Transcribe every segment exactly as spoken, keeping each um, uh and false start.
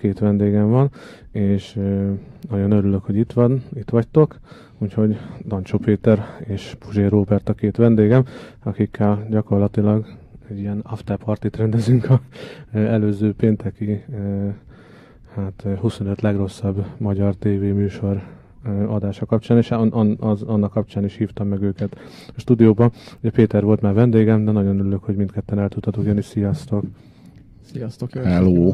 két vendégem van, és nagyon örülök, hogy itt van, itt vagytok, úgyhogy Dancsó Péter és Puzsér Róbert a két vendégem, akikkel gyakorlatilag egy ilyen after partyt rendezünk a előző pénteki hát huszonöt legrosszabb magyar tévéműsor adása kapcsán, és an, az, annak kapcsán is hívtam meg őket a stúdióba. Ugye Péter volt már vendégem, de nagyon örülök, hogy mindketten el tudtatok jönni. Sziasztok! Sziasztok! Hello!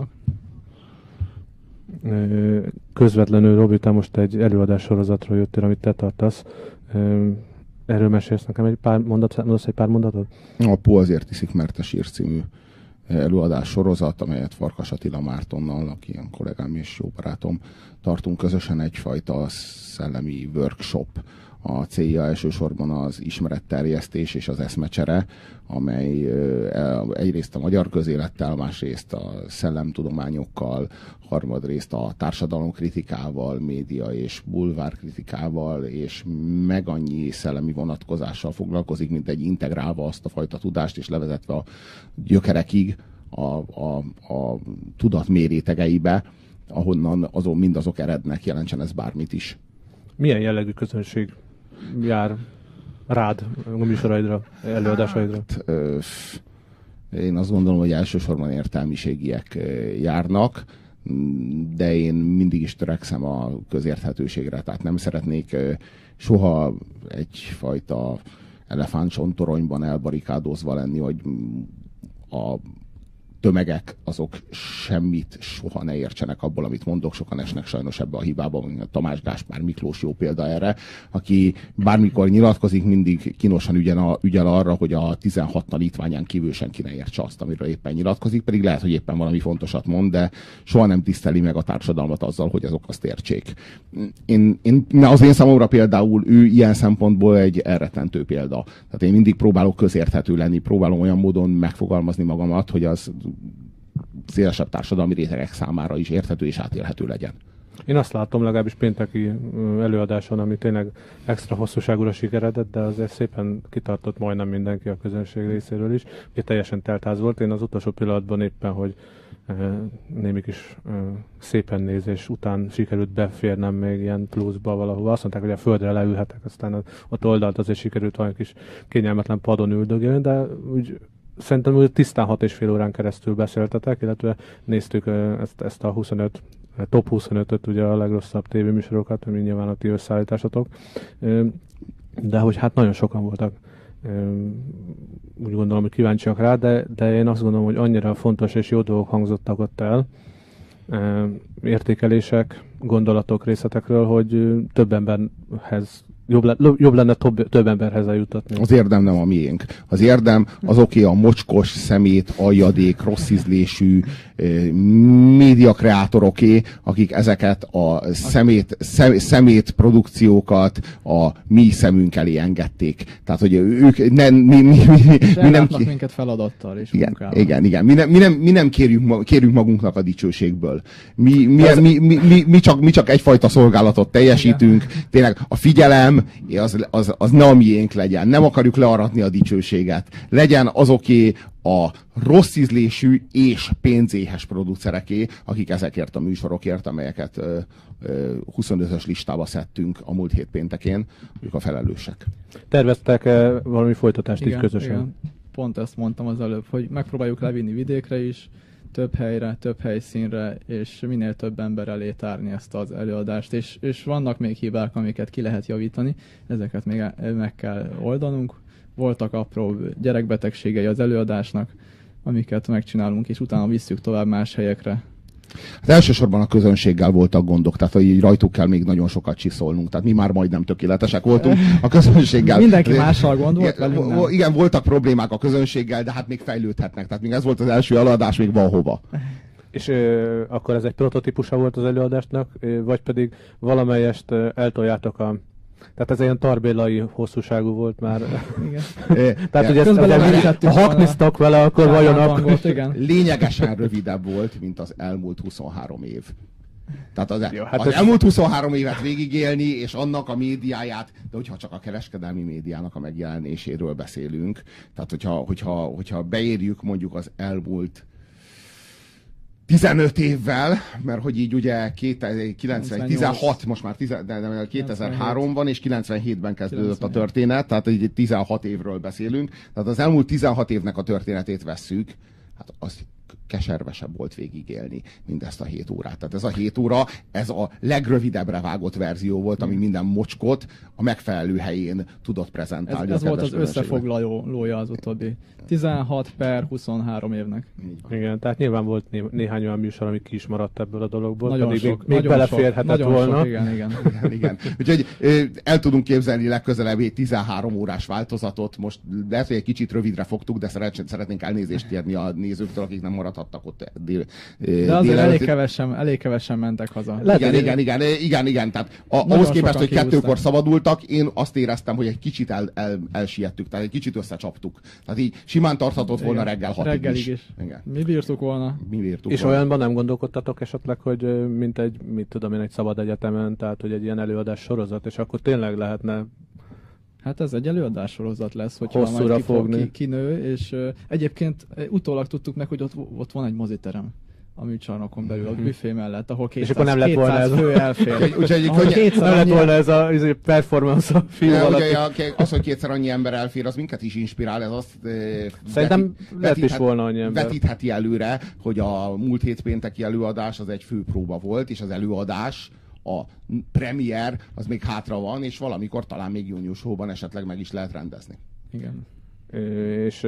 Közvetlenül, Robi, te most egy előadás sorozatról jöttél, amit te tartasz. Erről mesélsz nekem egy pár mondatot, mondasz egy pár mondatot? A Pó azért iszik, mert te sír című előadás sorozat, amelyet Farkas Attila Mártonnal, aki ilyen kollégám és jó barátom, tartunk közösen, egyfajta szellemi workshop. A célja elsősorban az ismeretterjesztés és az eszmecsere, amely egyrészt a magyar közélettel, másrészt a szellemtudományokkal, harmadrészt a társadalomkritikával, média és bulvárkritikával, és meg annyi szellemi vonatkozással foglalkozik, mint egy integrálva azt a fajta tudást, és levezetve a gyökerekig, a, a, a tudat mérétegeibe, ahonnan azon mindazok erednek, jelentsen ez bármit is. Milyen jellegű közönség jár rád a műsoraidra, előadásaidra? Hát, ö, én azt gondolom, hogy elsősorban értelmiségiek járnak, de én mindig is törekszem a közérthetőségre, tehát nem szeretnék soha egyfajta elefántcsontoronyban elbarikádozva lenni, hogy a tömegek azok semmit soha ne értsenek abból, amit mondok, sokan esnek sajnos ebbe a hibába, mint Tamás Gáspár Miklós jó példa erre, aki bármikor nyilatkozik, mindig kínosan ügyel, a, ügyel arra, hogy a tizenhat tanítványán kívül senki ne értse azt, amiről éppen nyilatkozik, pedig lehet, hogy éppen valami fontosat mond, de soha nem tiszteli meg a társadalmat azzal, hogy azok azt értsék. Én, én, az én számomra például ő ilyen szempontból egy elrettentő példa. Tehát én mindig próbálok közérthető lenni, próbálom olyan módon megfogalmazni magamat, hogy az szélesebb társadalmi rétegek számára is érthető és átélhető legyen. Én azt látom legalábbis pénteki előadáson, ami tényleg extra hosszúságúra sikeredett, de azért szépen kitartott majdnem mindenki a közönség részéről is. Ugye teljesen teltház volt. Én az utolsó pillanatban éppen, hogy némi kis szépen nézés után sikerült beférnem még ilyen pluszba valahova. Azt mondták, hogy a földre leülhetek, aztán ott oldalt azért sikerült valami kis kényelmetlen padon üldögélni, de úgy szerintem úgy tisztán hat és fél órán keresztül beszéltetek, illetve néztük ezt, ezt a huszonöt, top huszonötöt, ugye a legrosszabb tévéműsorokat, ami nyilván a ti összeállításatok. De hogy hát nagyon sokan voltak, úgy gondolom, hogy kíváncsiak rá, de, de én azt gondolom, hogy annyira fontos és jó dolgok hangzottak ott el, értékelések, gondolatok, részletekről, hogy több emberhez Jobb, le, jobb lenne több, több emberhez eljutatni. Az érdem nem a miénk. Az érdem az oké, a mocskos, szemét, aljadék, rossz ízlésű eh, médiakreátoroké, akik ezeket a szemét, szem, szemét produkciókat a mi szemünk elé engedték. Tehát, hogy ők nem, mi, mi, mi, mi nem ki... minket feladattal és igen, munkával. Igen, igen. Mi nem, mi nem, mi nem kérjük, kérjük magunknak a dicsőségből. Mi, mi, Ez... mi, mi, mi, mi, csak, mi csak egyfajta szolgálatot teljesítünk. Igen. Tényleg a figyelem Az, az, az ne a miénk legyen. Nem akarjuk learatni a dicsőséget. Legyen azoké a rossz ízlésű és pénzéhes producereké, akik ezekért a műsorokért, amelyeket ö, ö, huszonötös listába szedtünk a múlt hét péntekén, ők a felelősek. Terveztek-e valami folytatást igen, így közösen? Igen. Pont ezt mondtam az előbb, hogy megpróbáljuk levinni vidékre is, több helyre, több helyszínre, és minél több ember elé tárni ezt az előadást. És, és vannak még hibák, amiket ki lehet javítani, ezeket még meg kell oldanunk. Voltak apró gyerekbetegségei az előadásnak, amiket megcsinálunk, és utána visszük tovább más helyekre. Hát elsősorban a közönséggel voltak gondok, tehát hogy rajtuk kell még nagyon sokat csiszolnunk. Tehát mi már majdnem tökéletesek voltunk a közönséggel. Mindenki mással gond volt, igen, velünk igen, voltak problémák a közönséggel, de hát még fejlődhetnek. Tehát még ez volt az első előadás, még van hova. És ö, akkor ez egy prototípusa volt az előadásnak, ö, vagy pedig valamelyest ö, eltoljátok a... Tehát ez ilyen tarbélai hosszúságú volt már. Igen. Tehát, hogy ezt, ha haknisztak vele, akkor vajon akkor... Volt, igen. Lényegesen rövidebb volt, mint az elmúlt huszonhárom év. Tehát az, Jó, hát az ez... elmúlt huszonhárom évet végigélni, és annak a médiáját, de hogyha csak a kereskedelmi médiának a megjelenéséről beszélünk, tehát hogyha, hogyha, hogyha beérjük mondjuk az elmúlt tizenöt évvel, mert hogy így ugye kilencven, tizenhat, most már tizen, de, de kétezer-három van, és kilencvenhétben kezdődött a történet, tehát így tizenhat évről beszélünk. Tehát az elmúlt tizenhat évnek a történetét vesszük, hát az keservesebb volt végigélni mindezt a hét órát. Tehát ez a hét óra, ez a legrövidebbre vágott verzió volt, ami minden mocskot a megfelelő helyén tudott prezentálni. Ez, ez volt az összefoglalója az utóbbi tizenhat per huszonhárom évnek. Igen, tehát nyilván volt né- néhány olyan műsor, ami ki is maradt ebből a dologból, nagyon pedig sok, még, még beleférhetett nagyon volna. Sok, igen, igen. igen, igen. Úgyhogy el tudunk képzelni legközelebb egy tizenhárom órás változatot. Most lehet, hogy egy kicsit rövidre fogtuk, de szeretnénk elnézést kérni a nézőktől, akik nem maradhattak ott dél. De azért elég kevesen, elég kevesen mentek haza. Igen, igen, igen, igen, igen, igen. Tehát a, ahhoz képest, hogy kettőkor szabadultak, én azt éreztem, hogy egy kicsit el, el, elsiettük, tehát egy kicsit összecsaptuk. Tehát így simán tarthatott volna igen, reggel hatig reggelig is. is. Igen. Mi bírtuk volna. Mi bírtuk És volna. olyanban nem gondolkodtatok esetleg, hogy mint egy, mit tudom én, egy szabad egyetemen, tehát hogy egy ilyen előadás sorozat, és akkor tényleg lehetne. Hát ez egy előadás sorozat lesz, hogyha hosszúra majd fogni. Ki, kinő, és uh, egyébként uh, utólag tudtuk meg, hogy ott, ott van egy moziterem a műcsarnokon belül, a büfé mellett, ahol kétszáz, és akkor nem lett volna ez fő elfér. Úgyhogy nem lett volna ez a ez performance a film de, alatt. Ugye, az, hogy kétszer annyi ember elfér, az minket is inspirál, ez azt szerintem lett is volna annyi ember. Vetítheti előre, hogy a múlt hét pénteki előadás az egy főpróba volt, és az előadás, a premier, az még hátra van, és valamikor talán még június hóban esetleg meg is lehet rendezni. Igen. És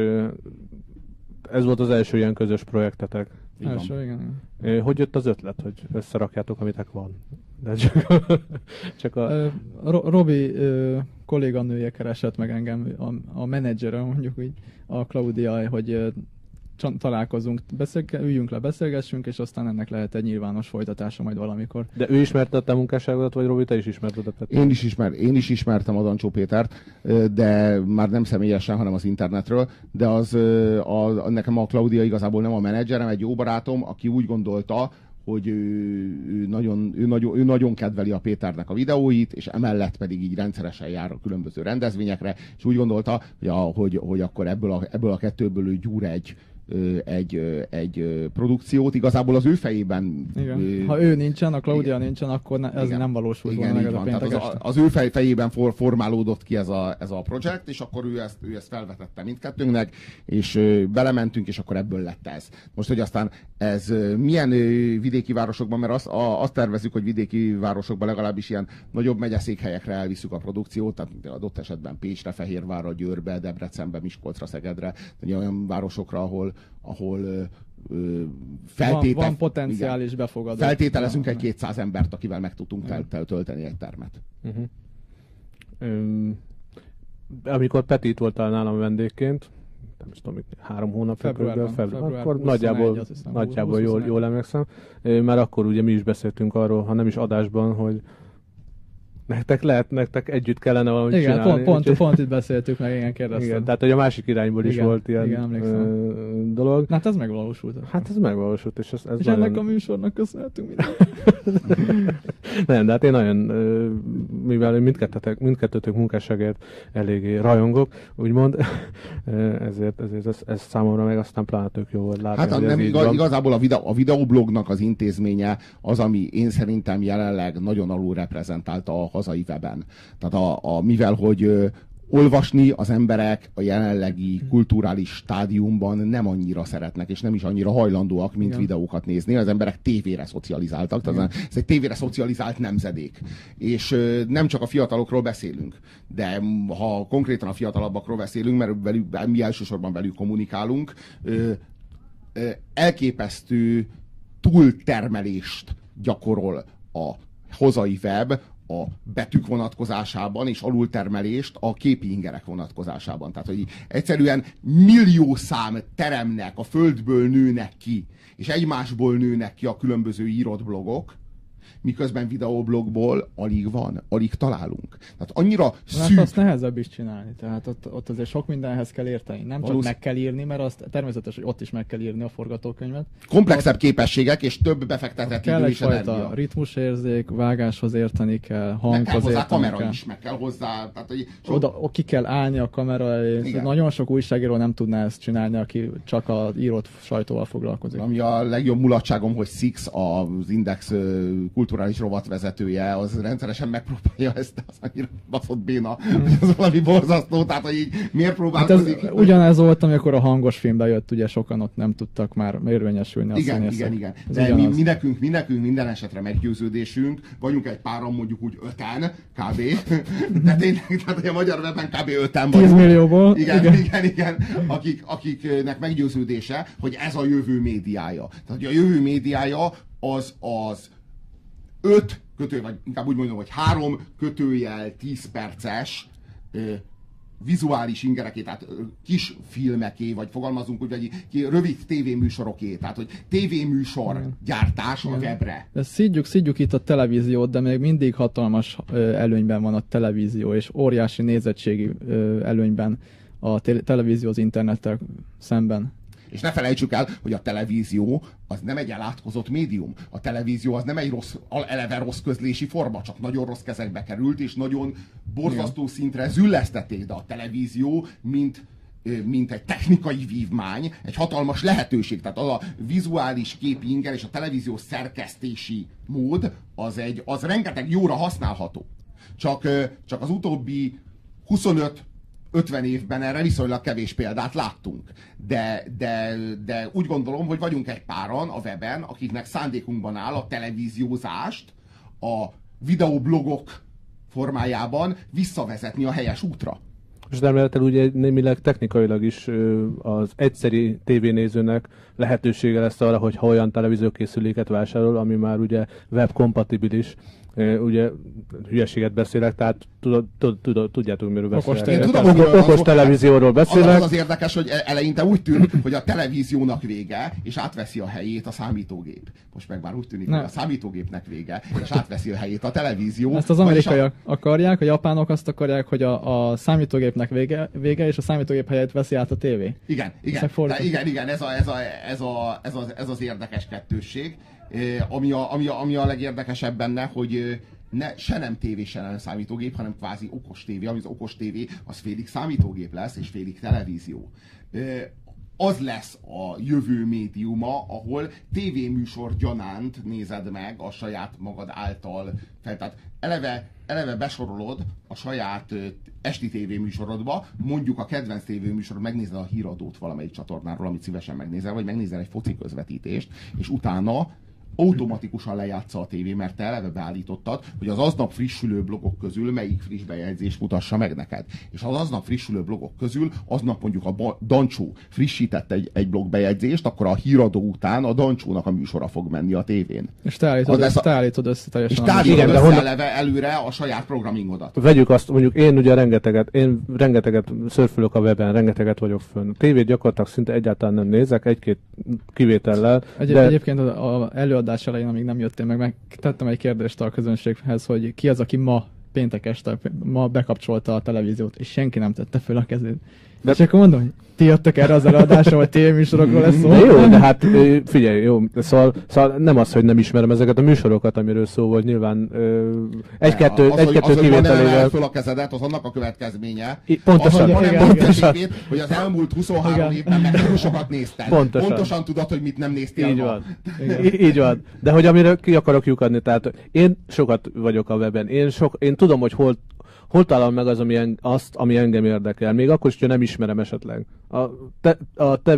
ez volt az első ilyen közös projektetek. Első, igen. Hogy jött az ötlet, hogy összerakjátok, amitek van? De csak, csak a... Robi kolléganője keresett meg engem, a, a menedzsere, mondjuk így, a Claudia, hogy találkozunk, beszélge, üljünk le, beszélgessünk, és aztán ennek lehet egy nyilvános folytatása majd valamikor. De ő ismertette a munkásságodat, vagy Robi, te is ismerted a Petét? Én is, ismer, én is ismertem a Dancsó Pétert, de már nem személyesen, hanem az internetről, de az a, a, nekem a Claudia igazából nem a menedzserem, egy jó barátom, aki úgy gondolta, hogy ő, ő, nagyon, ő, nagyon, ő nagyon kedveli a Péternek a videóit, és emellett pedig így rendszeresen jár a különböző rendezvényekre, és úgy gondolta, hogy, a, hogy, hogy akkor ebből a, ebből a kettőből ő gyúr egy egy, egy produkciót, igazából az ő fejében... Igen. Ha ő nincsen, a Claudia igen. nincsen, akkor ne, ez igen. nem valósul volna meg ez a péntek az, az ő fej, fejében for, formálódott ki ez a, ez a projekt, és akkor ő ezt, ő ezt felvetette mindkettőnknek, és belementünk, és akkor ebből lett ez. Most, hogy aztán ez milyen vidéki városokban, mert azt, a, azt tervezzük, hogy vidéki városokban legalábbis ilyen nagyobb megyeszékhelyekre elviszük a produkciót, tehát adott esetben Pécsre, Fehérvárra, Győrbe, Debrecenbe, Miskolcra, Szegedre, olyan városokra, ahol ahol ö, feltétel, van, van potenciális igen, befogadó. Feltételezünk egy kétszáz embert, akivel meg tudtunk tel- tölteni egy termet. Uh-huh. Um, amikor Peti itt voltál nálam vendégként, nem is tudom, három hónapja körülbelül, február, február, akkor nagyjából, hiszem, nagyjából jól, jól emlékszem, mert akkor ugye mi is beszéltünk arról, ha nem is adásban, hogy nektek lehet, nektek együtt kellene valamit igen, csinálni. Pont, pont, pont itt beszéltük meg, igen, kérdeztem. Igen, tehát, hogy a másik irányból is igen, volt ilyen igen, ö, dolog. Hát ez megvalósult. Hát ez megvalósult, és ez, ez és nagyon... ennek a műsornak köszönhetünk mindent. Nem, de hát én nagyon, mivel mindkettőtök, mindkettőtök munkásságért eléggé rajongok, úgymond, ezért, ezért ez, ez számomra meg aztán pláne tök jó volt látni. Hát nem, igaz, igazából a, videó, a videoblognak az intézménye az, ami én szerintem jelenleg nagyon alul reprezentálta a hazai weben. Tehát a, a, mivel, hogy ö, olvasni az emberek a jelenlegi kulturális stádiumban nem annyira szeretnek, és nem is annyira hajlandóak, mint igen. videókat nézni. Az emberek tévére szocializáltak, tehát ez egy tévére szocializált nemzedék. És ö, nem csak a fiatalokról beszélünk, de ha konkrétan a fiatalabbakról beszélünk, mert velük, mi elsősorban velük kommunikálunk, ö, ö, elképesztő túltermelést gyakorol a hazai web, a betűk vonatkozásában, és alultermelést a képi ingerek vonatkozásában. Tehát, hogy egyszerűen millió szám teremnek, a földből nőnek ki, és egymásból nőnek ki a különböző írott blogok, miközben videoblogból alig van, alig találunk. Tehát annyira szűk. Hát azt nehezebb is csinálni, tehát ott, ott azért sok mindenhez kell érteni. Nem csak meg kell írni, mert azt természetes, hogy ott is meg kell írni a forgatókönyvet. Komplexebb ott képességek és több befektetett idő és energia. Kell egyfajta ritmusérzék, vágáshoz érteni kell, hanghoz meg kell hozzá kamera kell. is, meg kell hozzá. Tehát, hogy sok... Oda ki kell állni a kamera elé. Nagyon sok újságíró nem tudná ezt csinálni, aki csak az írott sajtóval foglalkozik. Ami a legjobb mulatságom, hogy Six, az Index kulturális rovatvezetője, az rendszeresen megpróbálja ezt, az annyira baszott béna, hogy az valami borzasztó, tehát hogy így miért próbálkozik? Hát ez ugyanez volt, amikor a hangos filmbe jött, ugye sokan ott nem tudtak már érvényesülni a igen, színészek. igen, igen. De mi, mi, nekünk, mi nekünk minden esetre meggyőződésünk, vagyunk egy páran, mondjuk úgy öten, kb. De tényleg, tehát hogy a magyar webben kb. öten vagyunk. tíz millióból. Igen, igen, igen, igen. Akik, akiknek meggyőződése, hogy ez a jövő médiája. Tehát, hogy a jövő médiája az az öt kötő, vagy inkább úgy mondom, hogy három kötőjel tíz perces ö, vizuális ingereké, tehát ö, kis filmeké, vagy fogalmazunk úgy, vagy ki, rövid tévéműsoroké, tehát hogy tévéműsor igen. gyártás a webre. De szidjuk, szidjuk itt a televíziót, de még mindig hatalmas ö, előnyben van a televízió, és óriási nézettségi ö, előnyben a te- televízió az internettel szemben. És ne felejtsük el, hogy a televízió az nem egy elátkozott médium. A televízió az nem egy rossz, eleve rossz közlési forma, csak nagyon rossz kezekbe került, és nagyon borzasztó igen. szintre züllesztették, de a televízió, mint, mint egy technikai vívmány, egy hatalmas lehetőség. Tehát az a vizuális képi inger és a televíziós szerkesztési mód, az, egy, az rengeteg jóra használható. Csak, csak az utóbbi huszonöt ötven évben erre viszonylag kevés példát láttunk. De, de, de úgy gondolom, hogy vagyunk egy páran a weben, akiknek szándékunkban áll a televíziózást a videoblogok formájában visszavezetni a helyes útra. És remélhetőleg ugye némileg technikailag is az egyszeri tévénézőnek lehetősége lesz arra, hogy ha olyan televíziókészüléket vásárol, ami már ugye webkompatibilis, ugye hülyeséget beszélek, tehát tudod, tudod, tudjátok, miről beszélek. Okos, tudom, okos, okos televízióról beszélek. Az, az az érdekes, hogy eleinte úgy tűnt, hogy a televíziónak vége, és átveszi a helyét a számítógép. Most meg már úgy tűnik, ne. hogy a számítógépnek vége, és átveszi a helyét a televízió. Ezt az amerikaiak a... akarják, a japánok azt akarják, hogy a, a számítógépnek vége, vége, és a számítógép helyett veszi át a tévé. Igen, igen, de igen, igen, ez, a, ez, a, ez, a, ez, az, ez az érdekes kettősség. Ami a, ami, a, ami a legérdekesebb benne, hogy ne, se nem tévé, se nem számítógép, hanem kvázi okos tévé, ami az okos tévé, az félig számítógép lesz, és félig televízió. Az lesz a jövő médiuma, ahol tévéműsor gyanánt nézed meg a saját magad által fel. Tehát eleve, eleve besorolod a saját esti tévéműsorodba, mondjuk a kedvenc tévéműsorod, megnézed a híradót valamelyik csatornáról, amit szívesen megnézel, vagy megnézel egy foci közvetítést, és utána automatikusan lejátsza a tévé, mert te eleve beállítottad, hogy az aznap frissülő blogok közül melyik friss bejegyzés mutassa meg neked. És az aznap frissülő blogok közül aznap mondjuk a Dancsó frissített egy, egy blog bejegyzést, akkor a híradó után a Dancsónak a műsora fog menni a tévén. És te állítod, össze, a... te állítod össze teljesen. És te állítod össze honnan... eleve előre a saját programingodat. Vegyük azt, mondjuk én ugye rengeteget, én rengeteget szörfülök a weben, rengeteget vagyok fönn. Tévét gyakorlatilag szinte egyáltalán nem nézek, egy-két kivétellel. Egy, de... Egyébként az előadás elején, amíg nem jöttél meg, megtettem egy kérdést a közönséghez, hogy ki az, aki ma péntek este, ma bekapcsolta a televíziót, és senki nem tette föl a kezét. De... És akkor mondom, hogy ti jöttök erre az előadásra, vagy tévéműsorokról lesz szó. De jó, de hát figyelj, jó, szóval, szóval nem az, hogy nem ismerem ezeket a műsorokat, amiről szó volt, nyilván egy-kettő egy, egy, kivételével. Az, föl a kezedet, az annak a következménye. I, pontosan. Az, hogy igen, nem pontosan. Képét, hogy az elmúlt huszonhárom évben meg sokat nézted. Pontosan. Pontosan tudod, hogy mit nem néztél. Így van. Így van. De hogy amire ki akarok lyukadni, tehát én sokat vagyok a weben. Én, sok, én tudom, hogy hol Hol találom meg az, ami en, azt, ami engem érdekel? Még akkor is, hogyha nem ismerem esetleg. A te, a te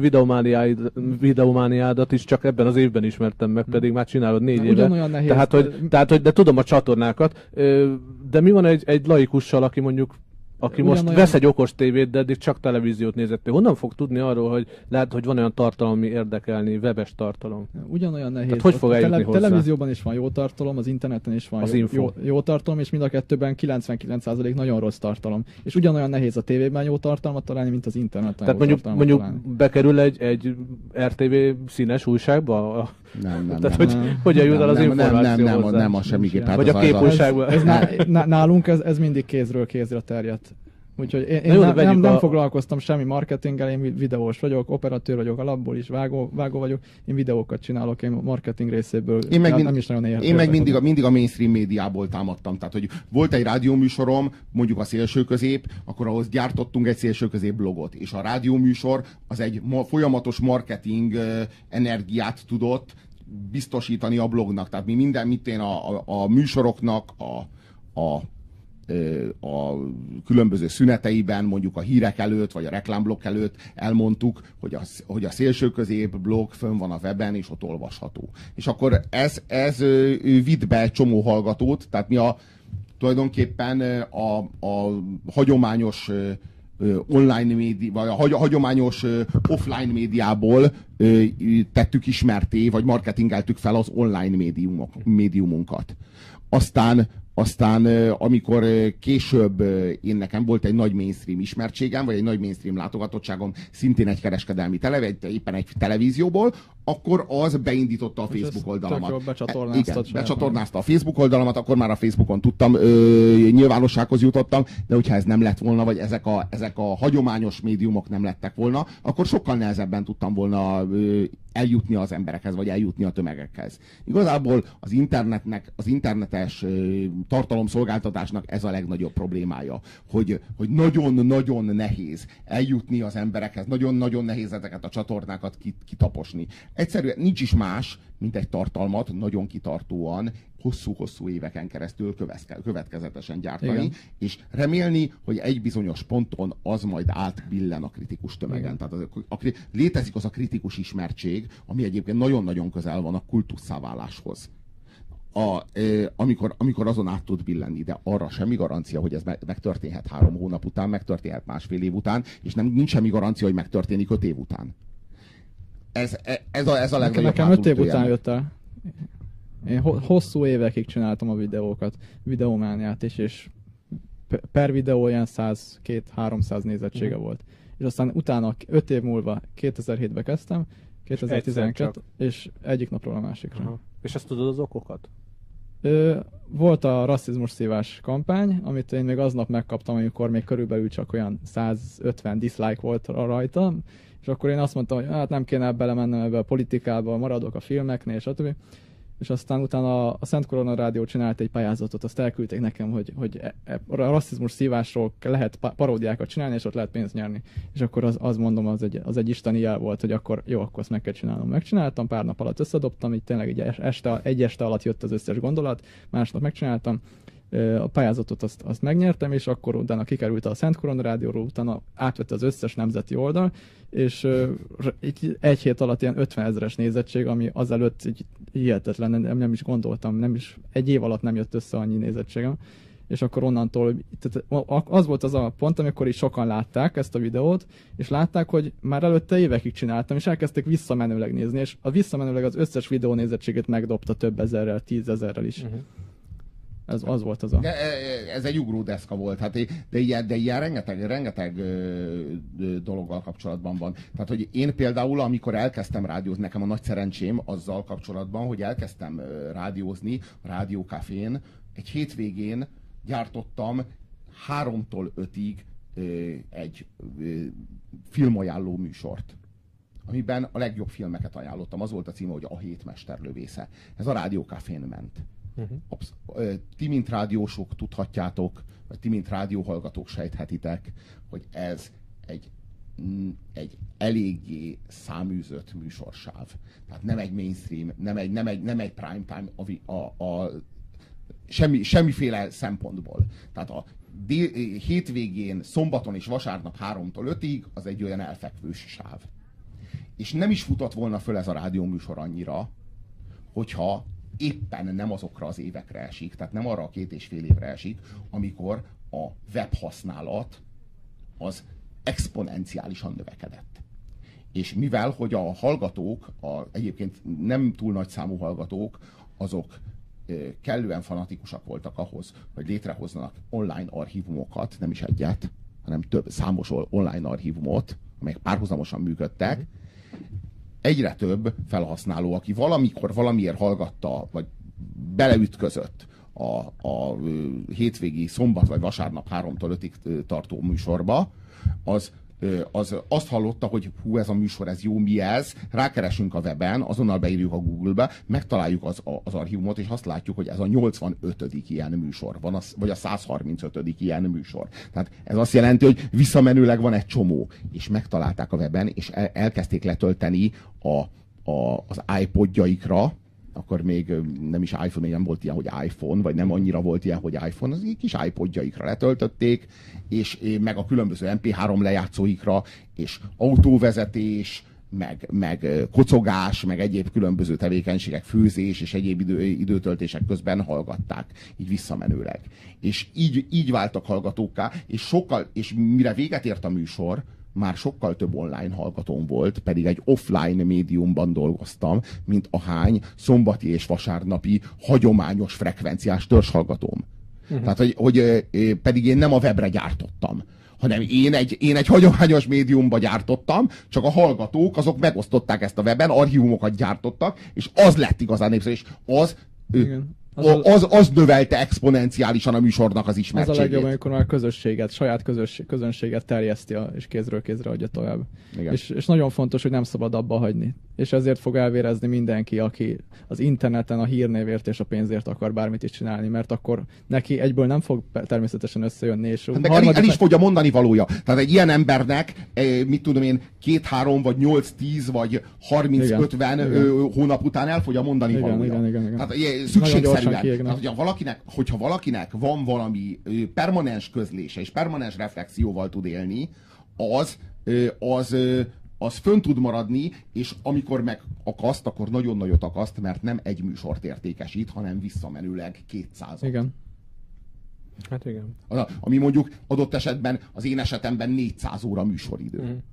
videomániádat is csak ebben az évben ismertem meg, pedig már csinálod négy éve. Nehéz, tehát, hogy, de... tehát, hogy de tudom a csatornákat. De mi van egy, egy laikussal, aki mondjuk aki most ugyanolyan... vesz egy okos tévét, de eddig csak televíziót nézett. Honnan fog tudni arról, hogy lehet, hogy van olyan tartalom, ami érdekelni, webes tartalom? Ugyanolyan nehéz. Tehát hogy fog eljutni tele- hozzá? Televízióban is van jó tartalom, az interneten is van jó, jó, jó tartalom, és mind a kettőben kilencvenkilenc százalék nagyon rossz tartalom. És ugyanolyan nehéz a tévében jó tartalmat találni, mint az interneten. Tehát jó mondjuk, mondjuk találni. bekerül egy, egy er té vé színes újságba, Nem, nem, Tehát, nem. hogy nem. hogyan jut el az nem, információ nem, nem, hozzá. nem, az semmiképp. Vagy a képújságban. Ez, ez nálunk ez, ez mindig kézről kézre terjedt. Úgyhogy én, én jó, nem, nem, nem a... foglalkoztam semmi marketinggel, én videós vagyok, operatőr vagyok, alapból is vágó, vágó vagyok, én videókat csinálok, én marketing részéből én meg mind, nem is nagyon értek. Én meg mindig a, mindig a mainstream médiából támadtam, tehát hogy volt egy rádióműsorom, mondjuk a Szélsőközép, akkor ahhoz gyártottunk egy Szélsőközép blogot, és a rádióműsor az egy ma, folyamatos marketing uh, energiát tudott biztosítani a blognak, tehát mi minden, mit én a, a, a műsoroknak a, a a különböző szüneteiben, mondjuk a hírek előtt, vagy a reklámblokk előtt elmondtuk, hogy a, hogy a Szélsőközép blog fönn van a weben, és ott olvasható. És akkor ez, ez vitt be egy csomó hallgatót, tehát mi a, tulajdonképpen a, a hagyományos online média, vagy a hagyományos offline médiából tettük ismerté, vagy marketingeltük fel az online médiumok, médiumunkat. Aztán Aztán, amikor később én nekem volt egy nagy mainstream ismertségem, vagy egy nagy mainstream látogatottságom, szintén egy kereskedelmi tele, éppen egy televízióból, akkor az beindította a és Facebook oldalamat. Igen, becsatornázta a Facebook oldalamat, akkor már a Facebookon tudtam, ö, nyilvánossághoz jutottam, de hogyha ez nem lett volna, vagy ezek a, ezek a hagyományos médiumok nem lettek volna, akkor sokkal nehezebben tudtam volna ö, eljutni az emberekhez, vagy eljutni a tömegekhez. Igazából az internetnek, az internetes ö, tartalomszolgáltatásnak ez a legnagyobb problémája, hogy, hogy nagyon-nagyon nehéz eljutni az emberekhez, nagyon-nagyon nehéz ezeket a csatornákat kitaposni. Egyszerűen nincs is más, mint egy tartalmat nagyon kitartóan, hosszú-hosszú éveken keresztül következetesen gyártani, igen. És remélni, hogy egy bizonyos ponton az majd átbillen a kritikus tömegen. Igen. Tehát az, a, a, létezik az a kritikus ismertség, ami egyébként nagyon-nagyon közel van a kultusszáváláshoz. A, e, amikor, amikor azon át tud billenni, de arra semmi garancia, hogy ez megtörténhet három hónap után, megtörténhet másfél év után, és nem, nincs semmi garancia, hogy megtörténik öt év után. Ez, ez a, ez a legnagyobb Nekem öt év után jött el. Én hosszú évekig csináltam a videókat, videómániát is, és per videó ilyen száz, kétszáz-háromszáz nézettsége mm. volt. És aztán utána öt év múlva, kétezer-hétben kezdtem, kétezer-tizenkettő, és egyik napról a másikra. Aha. És ezt tudod az okokat? Ö, volt a rasszizmus szívás kampány, amit én még aznap megkaptam, amikor még körülbelül csak olyan százötven dislike volt rajta, és akkor én azt mondtam, hogy hát nem kéne belemennem ebbe a politikába, maradok a filmeknél, stb. És aztán utána a Szent Korona Rádió csinált egy pályázatot, azt elküldték nekem, hogy, hogy e, e, a rasszizmus szívásról lehet paródiákat csinálni, és ott lehet pénzt nyerni. És akkor az, az mondom, az egy, az egy isteni jel volt, hogy akkor jó, akkor azt meg kell csinálnom. Megcsináltam, pár nap alatt összedobtam, így tényleg egy este, egy este alatt jött az összes gondolat, másnap megcsináltam, a pályázatot azt, azt megnyertem, és akkor utána kikerült a Szent Korona Rádióról, utána átvette az összes nemzeti oldal, és egy, egy hét alatt ilyen ötven ezeres nézettség, ami azelőtt így hihetetlen, nem, nem is gondoltam, nem is, egy év alatt nem jött össze annyi nézettségem, és akkor onnantól, tehát az volt az a pont, amikor is sokan látták ezt a videót, és látták, hogy már előtte évekig csináltam, és elkezdték visszamenőleg nézni, és a visszamenőleg az összes videó nézettségét megdobta több ezerrel, tízezerrel is. Uh-huh. Ez az volt az a... De ez egy ugródeszka volt, hát, de ilyen, de ilyen rengeteg, rengeteg dologgal kapcsolatban van. Tehát, hogy én például, amikor elkezdtem rádiózni, nekem a nagy szerencsém azzal kapcsolatban, hogy elkezdtem rádiózni a Rádiókafén, egy hétvégén gyártottam háromtól ötig egy filmajánló műsort, amiben a legjobb filmeket ajánlottam. Az volt a címe, hogy A hét mesterlövésze. Ez a Rádiókafén ment. Uh-huh. Ti, mint rádiósok tudhatjátok, vagy ti, mint rádióhallgatók sejthetitek, hogy ez egy, egy eléggé száműzött műsorsáv. Tehát nem egy mainstream, nem egy, nem egy, nem egy prime time a, a, a, semmi, semmiféle szempontból. Tehát a dél, hétvégén, szombaton és vasárnap háromtól ötig az egy olyan elfekvős sáv. És nem is futott volna föl ez a rádióműsor annyira, hogyha éppen nem azokra az évekre esik, tehát nem arra a két és fél évre esik, amikor a web használat az exponenciálisan növekedett. És mivel, hogy a hallgatók, a, egyébként nem túl nagy számú hallgatók, azok e, kellően fanatikusak voltak ahhoz, hogy létrehoznak online archívumokat, nem is egyet, hanem több számos online archívumot, amelyek párhuzamosan működtek, egyre több felhasználó, aki valamikor valamiért hallgatta, vagy beleütközött a, a hétvégi szombat vagy vasárnap háromtól ötig tartó műsorba, az az azt hallotta, hogy hú, ez a műsor, ez jó, mi ez, rákeresünk a weben, azonnal beírjuk a Google-be, megtaláljuk az, az archívumot, és azt látjuk, hogy ez a nyolcvanötödik ilyen műsor van, az, vagy a százharmincötödik ilyen műsor. Tehát ez azt jelenti, hogy visszamenőleg van egy csomó, és megtalálták a weben, és el, elkezdték letölteni a, a, az iPodjaikra, akkor még nem is iPhone, még nem volt ilyen, hogy iPhone, vagy nem annyira volt ilyen, hogy iPhone, az kis iPodjaikra letöltötték, és meg a különböző em pé három lejátszóikra, és autóvezetés, meg, meg kocogás, meg egyéb különböző tevékenységek, főzés és egyéb idő, időtöltések közben hallgatták, így visszamenőleg. És így, így váltak hallgatókká, és sokkal, és mire véget ért a műsor, már sokkal több online hallgatóm volt, pedig egy offline médiumban dolgoztam, mint ahány szombati és vasárnapi hagyományos frekvenciás törzshallgatóm. Uh-huh. Tehát, hogy, hogy pedig én nem a webre gyártottam, hanem én egy, én egy hagyományos médiumba gyártottam, csak a hallgatók azok megosztották ezt a weben, archívumokat gyártottak, és az lett igazán népszerű, és az... Igen. Az, a, az, az növelte exponenciálisan a műsornak az ismertségét. Az a legjobb, amikor már közösséget, saját közösség, közönséget terjeszti a, és kézről kézre adja tovább. És, és nagyon fontos, hogy nem szabad abba hagyni. És ezért fog elvérezni mindenki, aki az interneten a hírnévért és a pénzért akar bármit is csinálni, mert akkor neki egyből nem fog természetesen összejönni. És hát meg el, el is fogja mondani valója. Tehát egy ilyen embernek, mit tudom én, két-három, vagy nyolc-tíz, vagy harminc-ötven hónap után el fogja mondani igen, valója. Igen, igen, igen. Tehát szükségszerűen. Tehát, hogyha valakinek, hogyha valakinek van valami permanens közlése és permanens reflexióval tud élni, az, az, az fönn tud maradni, és amikor meg akaszt, akkor nagyon nagyot akaszt, mert nem egy műsort értékesít, hanem visszamenőleg kétszázat. Igen. Hát igen. Ami mondjuk adott esetben, az én esetemben négyszáz óra műsoridő. Mm.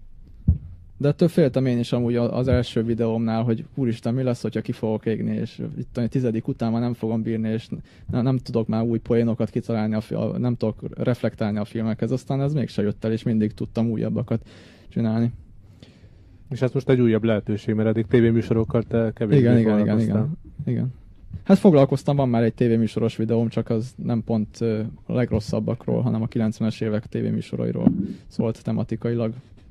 De ettől féltem én is amúgy az első videómnál, hogy úristen, mi lesz, hogyha ki fogok égni, és itt a tizedik után már nem fogom bírni, és nem, nem tudok már új poénokat kitalálni, a, a, nem tudok reflektálni a filmekhez. Aztán ez mégse jött el, és mindig tudtam újabbakat csinálni. És ez most egy újabb lehetőség, mert eddig tévéműsorokkal te kevésbé igen, igen, igen, igen, igen. Hát foglalkoztam, van már egy tévéműsoros videóm, csak az nem pont a legrosszabbakról, hanem a kilencvenes évek tévéműsorairól szólt tematikailag.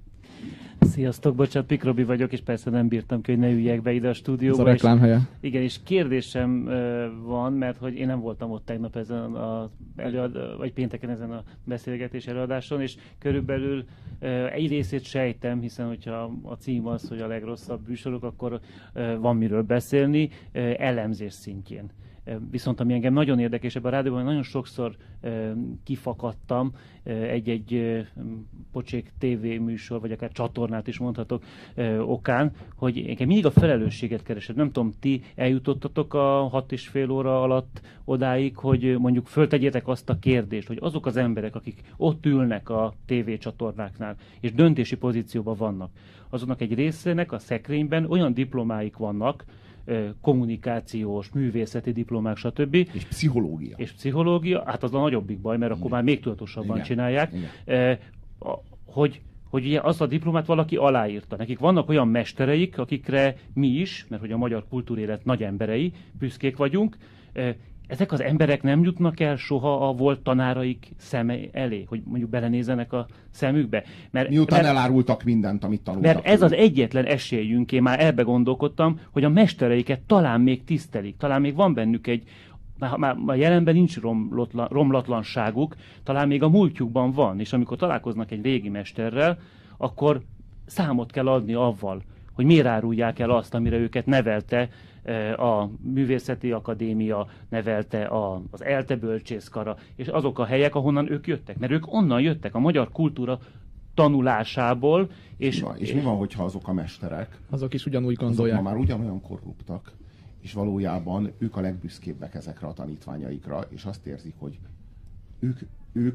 Sziasztok, bocsánat, Pikrobi vagyok, és persze nem bírtam ki, hogy ne üljek be ide a stúdióba. Ez a reklámhelye. Igen, és kérdésem uh, van, mert hogy én nem voltam ott tegnap ezen a előad, vagy pénteken ezen a beszélgetés előadáson, és körülbelül uh, egy részét sejtem, hiszen hogyha a cím az, hogy a legrosszabb műsorok, akkor uh, van miről beszélni, uh, elemzés szintjén. Viszont ami engem nagyon érdekes, ebben a rádióban nagyon sokszor uh, kifakadtam uh, egy-egy uh, pocsék tévéműsor, vagy akár csatornát is mondhatok uh, okán, hogy engem mindig a felelősséget keresed. Nem tudom, ti eljutottatok a hat és fél óra alatt odáig, hogy mondjuk föltegyétek azt a kérdést, hogy azok az emberek, akik ott ülnek a tévécsatornáknál, és döntési pozícióban vannak, azoknak egy részének a szekrényben olyan diplomáik vannak, kommunikációs, művészeti diplomák, stb. És pszichológia. És pszichológia, hát az a nagyobbik baj, mert akkor már még tudatosabban igen, csinálják, igen. Hogy, hogy ugye azt a diplomát valaki aláírta. Nekik vannak olyan mestereik, akikre mi is, mert hogy a magyar kultúrélet nagy emberei, büszkék vagyunk, ezek az emberek nem jutnak el soha a volt tanáraik szeme elé, hogy mondjuk belenézzenek a szemükbe. Mert, Miután mert, elárultak mindent, amit tanultak. Mert ez az egyetlen esélyünk, én már ebbe gondolkodtam, hogy a mestereiket talán még tisztelik, talán még van bennük egy, már, már, már jelenben nincs romlotlan, romlatlanságuk, talán még a múltjukban van, és amikor találkoznak egy régi mesterrel, akkor számot kell adni avval, hogy miért árulják el azt, amire őket nevelte a Művészeti Akadémia, nevelte a, az ELTE bölcsészkara, és azok a helyek, ahonnan ők jöttek. Mert ők onnan jöttek, a magyar kultúra tanulásából. És, mi van, és, és mi van, hogyha azok a mesterek, azok is ugyanúgy gondolják. Azok ma már ugyanolyan korruptak, és valójában ők a legbüszkébbek ezekre a tanítványaikra, és azt érzik, hogy ők, ők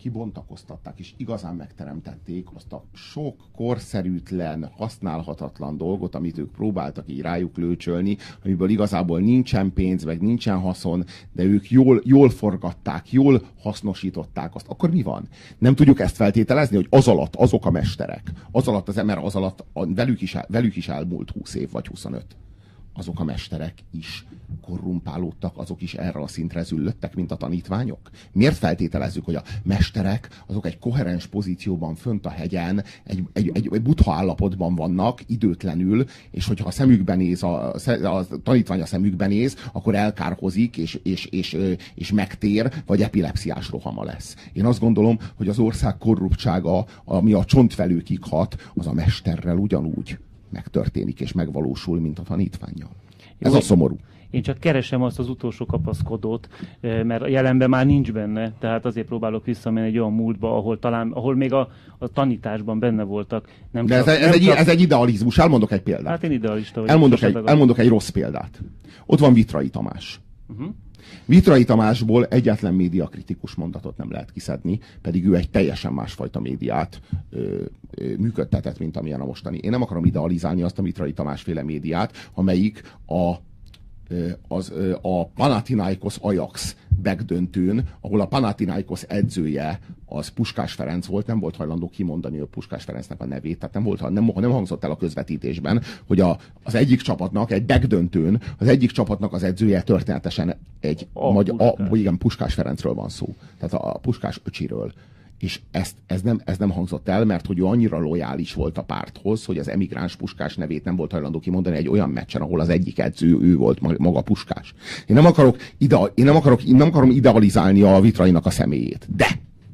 kibontakoztatták, és igazán megteremtették azt a sok korszerűtlen, használhatatlan dolgot, amit ők próbáltak így rájuk lőcsölni, amiből igazából nincsen pénz, meg nincsen haszon, de ők jól, jól forgatták, jól hasznosították azt. Akkor mi van? Nem tudjuk ezt feltételezni, hogy az alatt azok a mesterek, az alatt az ember, az alatt a, velük, is, velük is elmúlt húsz év vagy huszonöt. Azok a mesterek is korrumpálódtak, azok is erre a szintre züllöttek, mint a tanítványok? Miért feltételezzük, hogy a mesterek azok egy koherens pozícióban fönt a hegyen, egy, egy, egy, egy buddha állapotban vannak, időtlenül, és hogyha a szemükben néz, a, a tanítvány a szemükben néz, akkor elkárhozik, és, és, és, és megtér, vagy epilepsziás rohama lesz. Én azt gondolom, hogy az ország korruptsága, ami a csontvelőkig hat, az a mesterrel ugyanúgy megtörténik és megvalósul, mint a tanítvánnyal. Ez Jó, a szomorú. Én csak keresem azt az utolsó kapaszkodót, mert a jelenben már nincs benne, tehát azért próbálok visszamenni egy olyan múltba, ahol talán, ahol még a, a tanításban benne voltak. Nem De csak, ez, ez, nem egy, csak... ez egy idealizmus. Elmondok egy példát. Hát én idealista vagyok. Elmondok egy, elmondok egy rossz példát. Ott van Vitrai Tamás. Uh-huh. Vitrai Tamásból egyetlen médiakritikus mondatot nem lehet kiszedni, pedig ő egy teljesen másfajta médiát ö, ö, működtetett, mint amilyen a mostani. Én nem akarom idealizálni azt a Vitrai Tamás-féle médiát, amelyik a, ö, az, ö, a Panathinaikos Ajax megdöntőn, ahol a Panathinaikos edzője az Puskás Ferenc volt, nem volt hajlandó kimondani a Puskás Ferencnek a nevét, tehát nem, volt, nem, nem hangzott el a közvetítésben, hogy a, az egyik csapatnak, egy megdöntőn, az egyik csapatnak az edzője történetesen egy, a, magy, Puskás. a, igen, Puskás Ferencről van szó, tehát a, a Puskás öcsiről. És ezt, ez, nem, ez nem hangzott el, mert hogy ő annyira lojális volt a párthoz, hogy az emigráns Puskás nevét nem volt hajlandó kimondani egy olyan meccsen, ahol az egyik edző ő volt maga Puskás. Én nem akarok, ide, én nem akarok, én nem akarom idealizálni a Vitrainak a személyét, de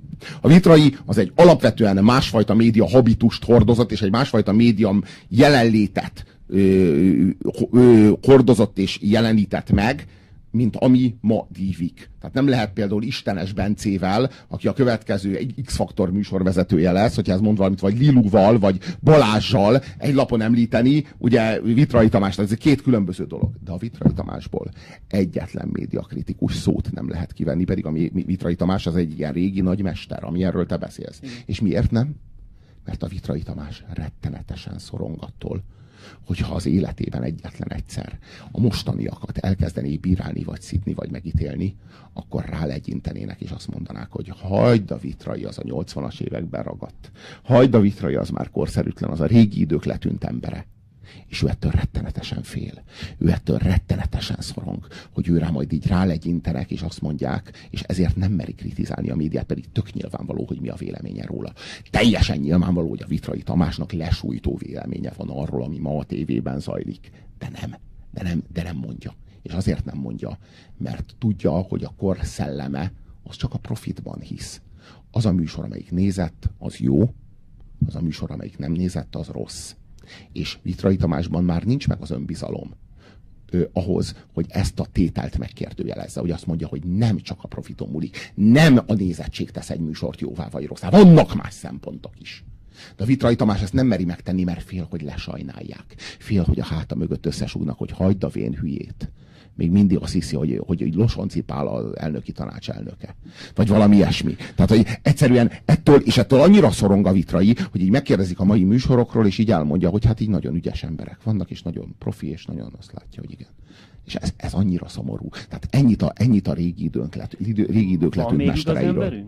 a Vitrai az egy alapvetően másfajta média habitust hordozott, és egy másfajta média jelenlétet ö, ö, hordozott és jelenített meg, mint ami ma dívik. Tehát nem lehet például Istenes Bencével, aki a következő egy X-faktor műsorvezetője lesz, hogyha ez mond valamit, vagy Lilúval, vagy Balázssal egy lapon említeni, ugye Vitrai Tamás, ez egy két különböző dolog. De a Vitrai Tamásból egyetlen médiakritikus szót nem lehet kivenni, pedig a Vitrai Tamás az egy ilyen régi nagy mester, ami erről te beszélsz. Mm. És miért nem? Mert a Vitrai Tamás rettenetesen szorong attól, hogyha az életében egyetlen egyszer a mostaniakat elkezdené bírálni, vagy szidni, vagy megítélni, akkor rálegyintenének, és azt mondanák, hogy hagyd, a Vitrai az a nyolcvanas években ragadt. Hagyd, a Vitrai az már korszerűtlen, az a régi idők letűnt embere. És ő ettől rettenetesen fél. Ő ettől rettenetesen szorong, hogy őrá majd így rálegyintenek, és azt mondják, és ezért nem meri kritizálni a médiát, pedig tök nyilvánvaló, hogy mi a véleménye róla. Teljesen nyilvánvaló, hogy a Vitrai Tamásnak lesújtó véleménye van arról, ami ma a tévében zajlik. De nem, de nem, de nem mondja. És azért nem mondja, mert tudja, hogy a kor szelleme az csak a profitban hisz. Az a műsor, amelyik nézett, az jó, az a műsor, amelyik nem nézett, az rossz. És Vitrai Tamásban már nincs meg az önbizalom ö, ahhoz, hogy ezt a tételt megkérdőjelezze, hogy azt mondja, hogy nem csak a profiton múlik, nem a nézettség tesz egy műsort jóvá vagy rosszá, vannak más szempontok is. De a Vitrai Tamás ezt nem meri megtenni, mert fél, hogy lesajnálják. Fél, hogy a háta mögött összesúgnak, hogy hagyd a vén hülyét. Még mindig azt hiszi, hogy, hogy, hogy Losonci Pál az elnöki tanács elnöke. Vagy valami ilyesmi. Tehát, hogy egyszerűen ettől, és ettől annyira szorong a Vitrai, hogy így megkérdezik a mai műsorokról, és így elmondja, hogy hát így nagyon ügyes emberek vannak, és nagyon profi, és nagyon azt látja, hogy igen. És ez, ez annyira szomorú. Tehát ennyit a, ennyit a régi időnk lett, régi idők letűnt mestereiről.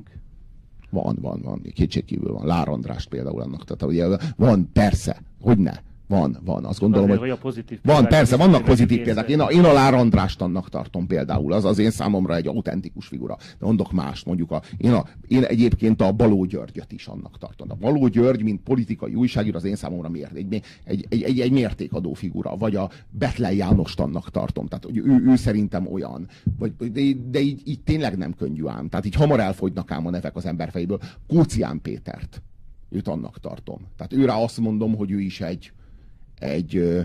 Van, van, van. Kétségkívül van. Lár Andrást például annak. Tehát ugye van, persze, hogyne. Van, van. Azt gondolom, azért, hogy, hogy a pozitív van, persze, vannak pozitív példák. példák. Én a, én a Lár Andrást annak tartom például. Az az én számomra egy autentikus figura. De mondok mást, mondjuk a, én, a, én egyébként a Baló Györgyöt is annak tartom. A Baló György, mint politikai újságíró, az én számomra mért, egy, egy, egy, egy, egy mértékadó figura. Vagy a Bethlen Jánost annak tartom. Tehát hogy ő, ő szerintem olyan. Vagy, de de így, így tényleg nem könnyű ám. Tehát így hamar elfogynak ám a nevek az ember fejéből. Kócián Pétert. Őt annak tartom. Tehát őre azt mondom, hogy ő is egy egy ö,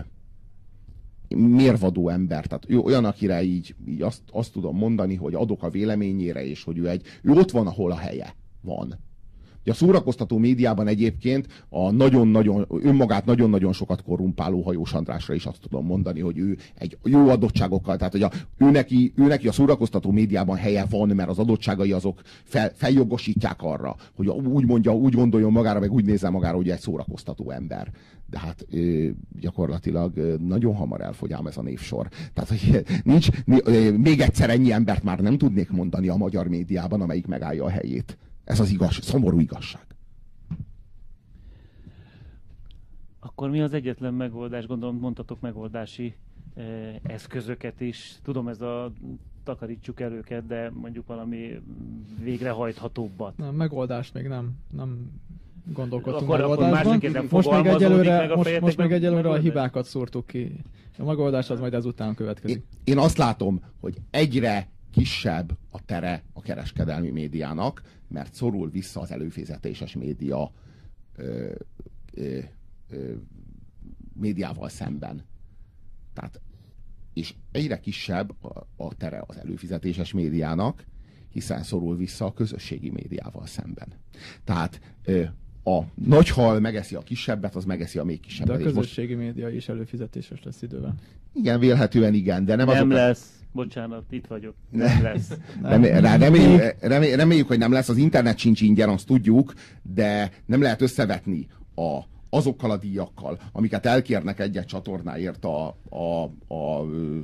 mérvadó ember, tehát ő olyan, akire így, így azt, azt tudom mondani, hogy adok a véleményére, és hogy ő egy, ő ott van, ahol a helye van. A szórakoztató médiában egyébként a nagyon-nagyon, önmagát nagyon-nagyon sokat korrumpáló Hajós Andrásra is azt tudom mondani, hogy ő egy jó adottságokkal, tehát hogy a, ő, neki, ő neki a szórakoztató médiában helye van, mert az adottságai azok fel, feljogosítják arra, hogy úgy mondja, úgy gondoljon magára, meg úgy nézze magára, hogy egy szórakoztató ember. De hát ö, gyakorlatilag ö, nagyon hamar elfogy ám ez a névsor. Tehát, hogy nincs, ö, még egyszer ennyi embert már nem tudnék mondani a magyar médiában, amelyik megállja a helyét. Ez az igaz, szomorú igazság. Akkor mi az egyetlen megoldás? Gondolom mondtatok megoldási eh, eszközöket is. Tudom, ez a takarítsuk el őket, de mondjuk valami végrehajthatóbbat. Nem, megoldást még nem, nem gondolkodtunk akkor, megoldásban. Akkor most még egyelőre, meg a most, most még egyelőre a megoldás? hibákat szúrtuk ki. A megoldás az majd ezután következik. Én, én azt látom, hogy egyre kisebb a tere a kereskedelmi médiának, mert szorul vissza az előfizetéses média ö, ö, ö, médiával szemben. Tehát, és egyre kisebb a, a tere az előfizetéses médiának, hiszen szorul vissza a közösségi médiával szemben. Tehát ö, a nagy hal megeszi a kisebbet, az megeszi a még kisebbet. De a közösségi most... média is előfizetéses lesz idővel. Igen, vélhetően igen, de nem, nem azok lesz. Bocsánat, itt vagyok. Nem lesz. Remé, reméljük, remé, reméljük, hogy nem lesz. Az internet sincs ingyen, azt tudjuk, de nem lehet összevetni a, azokkal a díjakkal, amiket elkérnek egy-egy csatornáért a, a, a,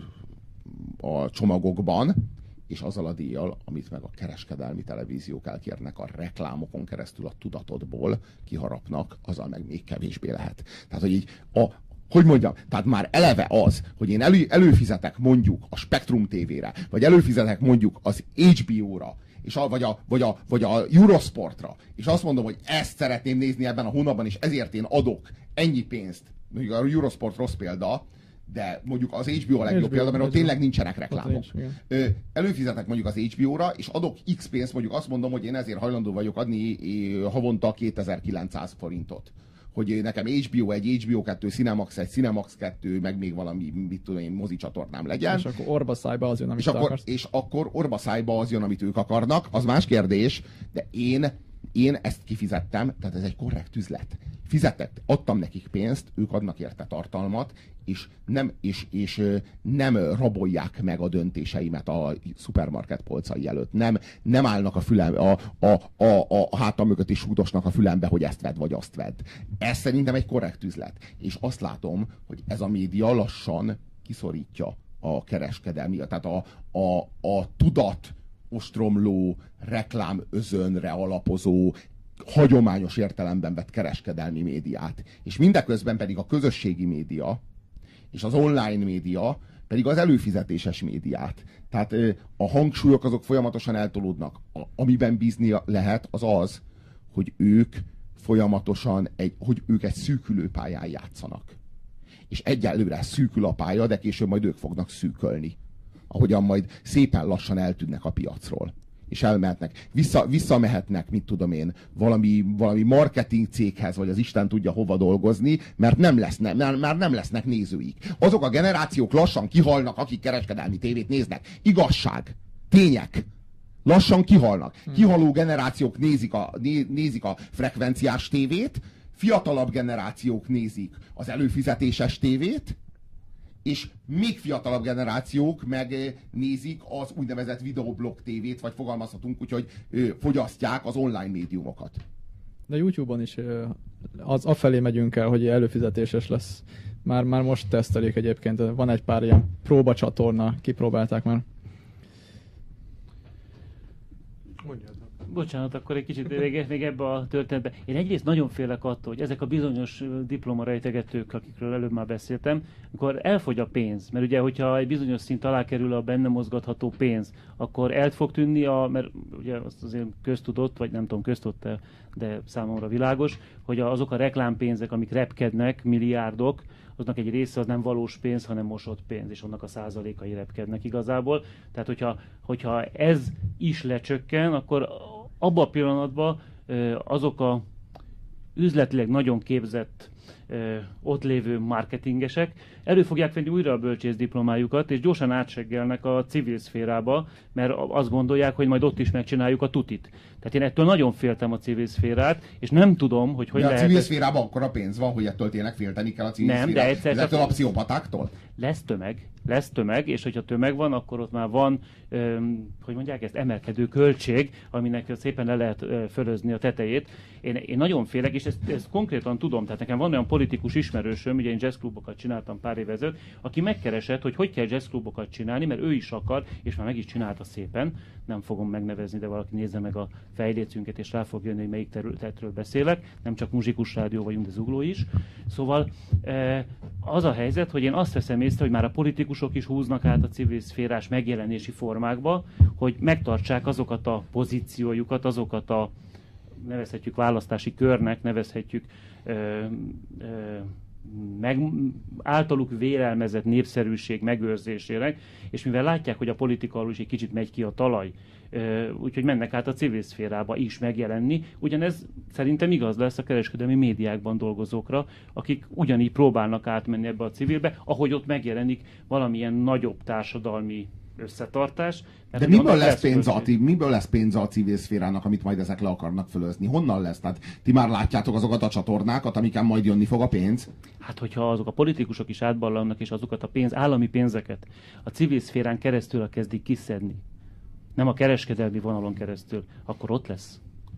a csomagokban, és azzal a díjjal, amit meg a kereskedelmi televíziók elkérnek a reklámokon keresztül a tudatodból, kiharapnak, azzal meg még kevésbé lehet. Tehát, hogy így a Hogy mondjam, tehát már eleve az, hogy én elő, előfizetek mondjuk a Spektrum tévére, vagy előfizetek mondjuk az há bé ó-ra, és a, vagy, a, vagy, a, vagy a Eurosportra, és azt mondom, hogy ezt szeretném nézni ebben a hónapban, és ezért én adok ennyi pénzt. Mondjuk a Eurosport rossz példa, de mondjuk az há bé ó a legjobb példa, mert ott tényleg nincsenek reklámok. Nincs, előfizetek mondjuk az há bé ó-ra, és adok X pénzt, mondjuk azt mondom, hogy én ezért hajlandó vagyok adni havonta kétezer-kilencszáz forintot. Hogy nekem há bé ó egy, há bé ó kettő, Cinemax egy, Cinemax kettő, meg még valami, mit tudom én, mozi csatornám legyen. És akkor orba szájba az jön, amit és akkor, akarsz. és akkor orba szájba az jön, amit ők akarnak, az más kérdés, de én, én ezt kifizettem, tehát ez egy korrekt üzlet. Fizetett, adtam nekik pénzt, ők adnak érte tartalmat, és nem, és, és nem rabolják meg a döntéseimet a szupermarket polcai előtt. Nem, nem állnak a, fülem, a, a, a, a hátam mögött és súdosnak a fülembe, hogy ezt vedd, vagy azt vedd. Ez szerintem egy korrekt üzlet. És azt látom, hogy ez a média lassan kiszorítja a kereskedelmi, tehát a, a, a tudat ostromló, reklám özönre alapozó, hagyományos értelemben vett kereskedelmi médiát. És mindeközben pedig a közösségi média és az online média pedig az előfizetéses médiát. Tehát a hangsúlyok azok folyamatosan eltolódnak. Amiben bízni lehet, az az, hogy ők folyamatosan, egy, hogy ők egy szűkülő pályán játszanak. És egyelőre szűkül a pálya, de később majd ők fognak szűkölni. Ahogyan majd szépen lassan eltűnnek a piacról. És elmehetnek. Vissza, visszamehetnek, mit tudom én, valami, valami marketing céghez, vagy az Isten tudja hova dolgozni, mert nem lesz, nem, már nem lesznek nézőik. Azok a generációk lassan kihalnak, akik kereskedelmi tévét néznek. Igazság. Tények. Lassan kihalnak. Kihaló generációk nézik a, né, nézik a frekvenciás tévét, fiatalabb generációk nézik az előfizetéses tévét, és még fiatalabb generációk megnézik az úgynevezett videoblog tévét, vagy fogalmazhatunk úgy, hogy fogyasztják az online médiumokat. De YouTube-on is az afelé megyünk el, hogy előfizetéses lesz. Már, már most tesztelik egyébként, van egy pár ilyen próbacsatorna, kipróbálták már. Mondjátok. Bocsánat, akkor egy kicsit még, még ebbe a történetbe. Én egyrészt nagyon félek attól, hogy ezek a bizonyos diplomarejtegetők, akikről előbb már beszéltem, akkor elfogy a pénz. Mert ugye, hogyha egy bizonyos szint alá kerül a benne mozgatható pénz, akkor el fog tűnni, a, mert ugye azt azért köztudott, vagy nem tudom, köztudott, de számomra világos, hogy azok a reklámpénzek, amik repkednek, milliárdok, aznak egy része az nem valós pénz, hanem mosott pénz, és annak a százalékai repkednek igazából. Tehát, hogyha, hogyha ez is lecsökken, akkor abban a pillanatban azok a üzletileg nagyon képzett ö, ott lévő marketingesek elő fogják venni újra a bölcsész diplomájukat, és gyorsan átseggelnek a civil szférába, mert azt gondolják, hogy majd ott is megcsináljuk a tutit. Tehát én ettől nagyon féltem a civil szférát, és nem tudom, hogy hogy de a lehet... civil szférában akkora pénz van, hogy ettől tényleg félteni kell a civil nem, szférát. de egyszer Ettől a pszichopatáktól? Lesz tömeg, lesz tömeg, és hogyha tömeg van, akkor ott már van, öm, hogy mondják ezt, emelkedő költség, aminek szépen le lehet ö, fölözni a tetejét. Én, én nagyon félek, és ezt, ezt konkrétan tudom, tehát nekem van olyan politikus ismerősöm, ugye én jazzklubokat csináltam pár éve ezelőtt, aki megkeresett, hogy hogy kell jazzklubokat csinálni, mert ő is akar, és már meg is csinálta szépen, nem fogom megnevezni, de valaki nézze meg a fejlécünket, és rá fog jönni, hogy melyik területről beszélek, nem csak Muzsikus Rádió vagyunk, de Zugló is. Szóval eh, az a helyzet, hogy én azt veszem észre, hogy már a politikusok is húznak át a civil szférás megjelenési formákba, hogy megtartsák azokat a pozíciójukat, azokat a, nevezhetjük választási körnek, nevezhetjük ö, ö, meg, általuk vélelmezett népszerűség megőrzésére, és mivel látják, hogy a politika alól is egy kicsit megy ki a talaj, ö, úgyhogy mennek át a civil szférába is megjelenni. Ugyanez szerintem igaz lesz a kereskedelmi médiákban dolgozókra, akik ugyanígy próbálnak átmenni ebbe a civilbe, ahogy ott megjelenik valamilyen nagyobb társadalmi összetartás. De miből lesz, pénz a, miből lesz pénz a civil szférának, amit majd ezek le akarnak fölözni? Honnan lesz? Tehát ti már látjátok azokat a csatornákat, amiken majd jönni fog a pénz? Hát, hogyha azok a politikusok is átballamnak, és azokat a pénz, állami pénzeket a civil szférán keresztül kezdik kiszedni, nem a kereskedelmi vonalon keresztül, akkor ott lesz.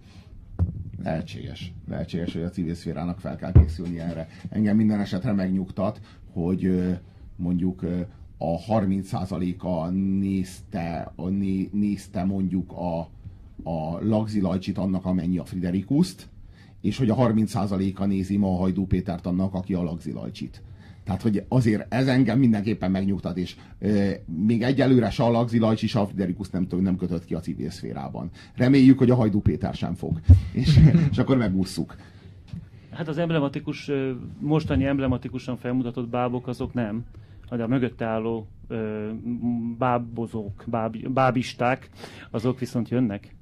Lehetséges. Lehetséges, hogy a civil szférának fel kell készülni erre. Engem minden esetre megnyugtat, hogy mondjuk a harminc százaléka nézte, né, nézte mondjuk a, a Lagzi Lajcsit annak, amennyi a Friderikuszt, és hogy a harminc százaléka nézi ma a Hajdú Pétert annak, aki a Lagzi Lajcsit. Tehát, hogy azért ez engem mindenképpen megnyugtat, és e, még egyelőre se a Lagzi Lajcsi, se a Friderikus nem, nem kötött ki a civil szférában. Reméljük, hogy a Hajdú Péter sem fog. És, és akkor megússzuk. Hát az emblematikus, mostani emblematikusan felmutatott bábok azok nem, de a mögötte álló ö, bábozók, báb, bábisták, azok viszont jönnek.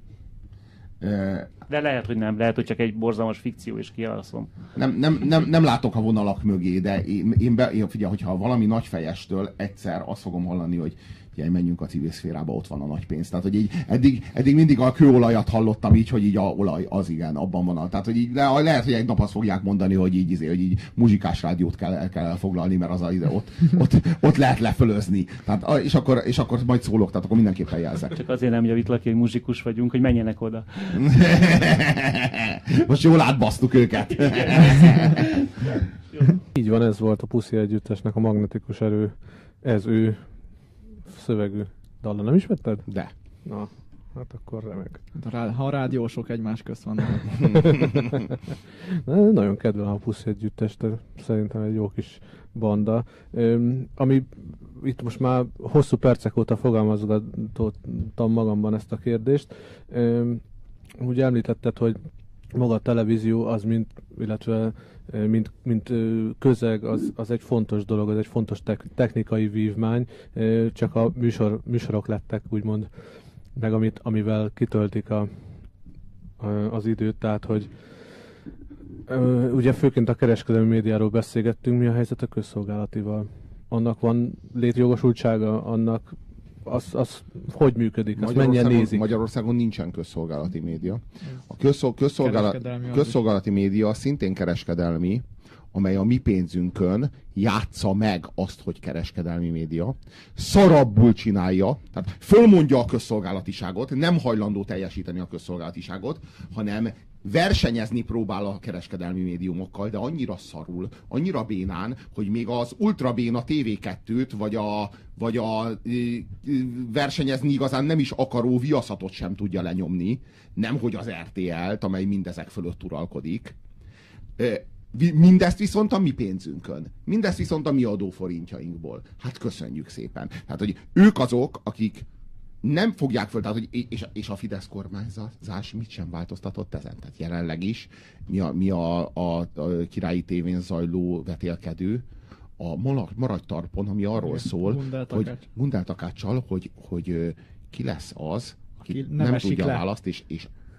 De lehet, hogy nem. Lehet, hogy csak egy borzalmas fikció, és kialszom. Nem, nem, nem, nem látok a vonalak mögé, de én, én, be, én figyelj, hogyha valami nagyfejestől egyszer azt fogom hallani, hogy figyelj, menjünk a civil szférába, ott van a nagy pénz. Tehát, hogy így eddig, eddig mindig a kőolajat hallottam így, hogy így a olaj, az igen, abban van. Tehát, hogy így, de lehet, hogy egy nap azt fogják mondani, hogy így, hogy így Muzsikás Rádiót kell, el kell elfoglalni, mert az a, ide, ott, ott, ott lehet lefölözni. Tehát, és, akkor, és akkor majd szólok, tehát akkor mindenképpen jelzek. Csak azért nem javítlak, hogy muzsikus vagyunk, hogy menjenek oda. Most jól átbasztuk őket. Így van, ez volt a Puszi Együttesnek a Magnetikus Erő, ez ő szövegű dalla. Nem ismerted? De. Na, hát akkor remek. Ha a rádiósok egymás közt vannak. Nagyon kedvelem a Puszi Együttest, de szerintem egy jó kis banda. Üm, ami itt most már hosszú percek óta fogalmazgatottam magamban ezt a kérdést. Üm, ugye említetted, hogy maga a televízió az, mint, illetve mint, mint közeg, az, az egy fontos dolog, az egy fontos tek, technikai vívmány, csak a műsor, műsorok lettek, úgymond, meg amit, amivel kitöltik a, a, az időt, tehát, hogy ugye főként a kereskedelmi médiáról beszélgettünk, mi a helyzet a közszolgálatival? Annak van létjogosultsága, annak az, az hogy működik, azt mennyien nézik? Magyarországon nincsen közszolgálati média. A közszol, közszolgálati, közszolgálati média szintén kereskedelmi, amely a mi pénzünkön játsza meg azt, hogy kereskedelmi média. Szarabbul csinálja, tehát fölmondja a közszolgálatiságot, nem hajlandó teljesíteni a közszolgálatiságot, hanem versenyezni próbál a kereskedelmi médiumokkal, de annyira szarul, annyira bénán, hogy még az ultrabéna té vé kettőt, vagy a, vagy a ö, ö, versenyezni igazán nem is akaró Viaszatot sem tudja lenyomni, nemhogy az er té el-t, amely mindezek fölött uralkodik. Ö, Mindezt viszont a mi pénzünkön. Mindezt viszont a mi adóforintjainkból. Hát köszönjük szépen. Tehát, hogy ők azok, akik nem fogják föl, tehát, hogy és, és a Fidesz kormányzás mit sem változtatott ezen. Tehát jelenleg is mi a, mi a, a, a Királyi tévén zajló vetélkedő, a Maradj Tarpon, ami arról szól, hogy Gundel Takáccsal, hogy, hogy ki lesz az, aki, aki nem, nem tudja a választ, és, és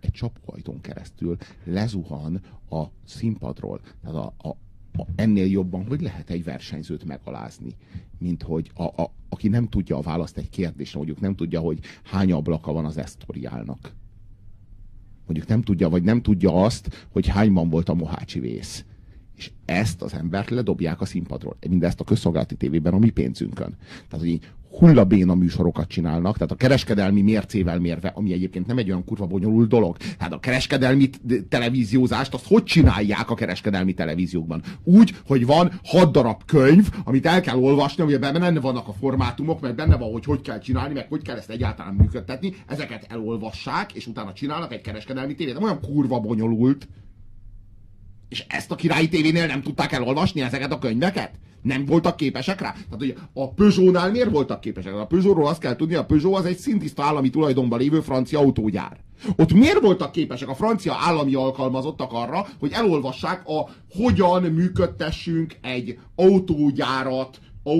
egy csapóajtón keresztül lezuhan a színpadról. Tehát a, a, a, ennél jobban, hogy lehet egy versenyzőt megalázni, mint hogy a, a, aki nem tudja a választ egy kérdésre, mondjuk nem tudja, hogy hány ablaka van az Esztoriálnak. Mondjuk nem tudja, vagy nem tudja azt, hogy hányban volt a Mohácsi vész. És ezt az embert ledobják a színpadról. Mindezt a közszolgálati tévében a mi pénzünkön. Tehát, hogy hullabéna műsorokat csinálnak, tehát a kereskedelmi mércével mérve, ami egyébként nem egy olyan kurva bonyolult dolog. Tehát a kereskedelmi televíziózást, azt hogy csinálják a kereskedelmi televíziókban? Úgy, hogy van hat darab könyv, amit el kell olvasni, amiben benne vannak a formátumok, meg benne van, hogy hogy kell csinálni, meg hogy kell ezt egyáltalán működtetni. Ezeket elolvassák, és utána csinálnak egy kereskedelmi tévét. Nem olyan kurva bonyolult. És ezt a Királyi tévénél nem tudták elolvasni ezeket a könyveket? Nem voltak képesek rá? Tehát, hogy a Peugeotnál miért voltak képesek? A Peugeotról azt kell tudni, a Peugeot az egy szintiszta állami tulajdonban lévő francia autógyár. Ott miért voltak képesek a francia állami alkalmazottak arra, hogy elolvassák a hogyan működtessünk egy autógyárat,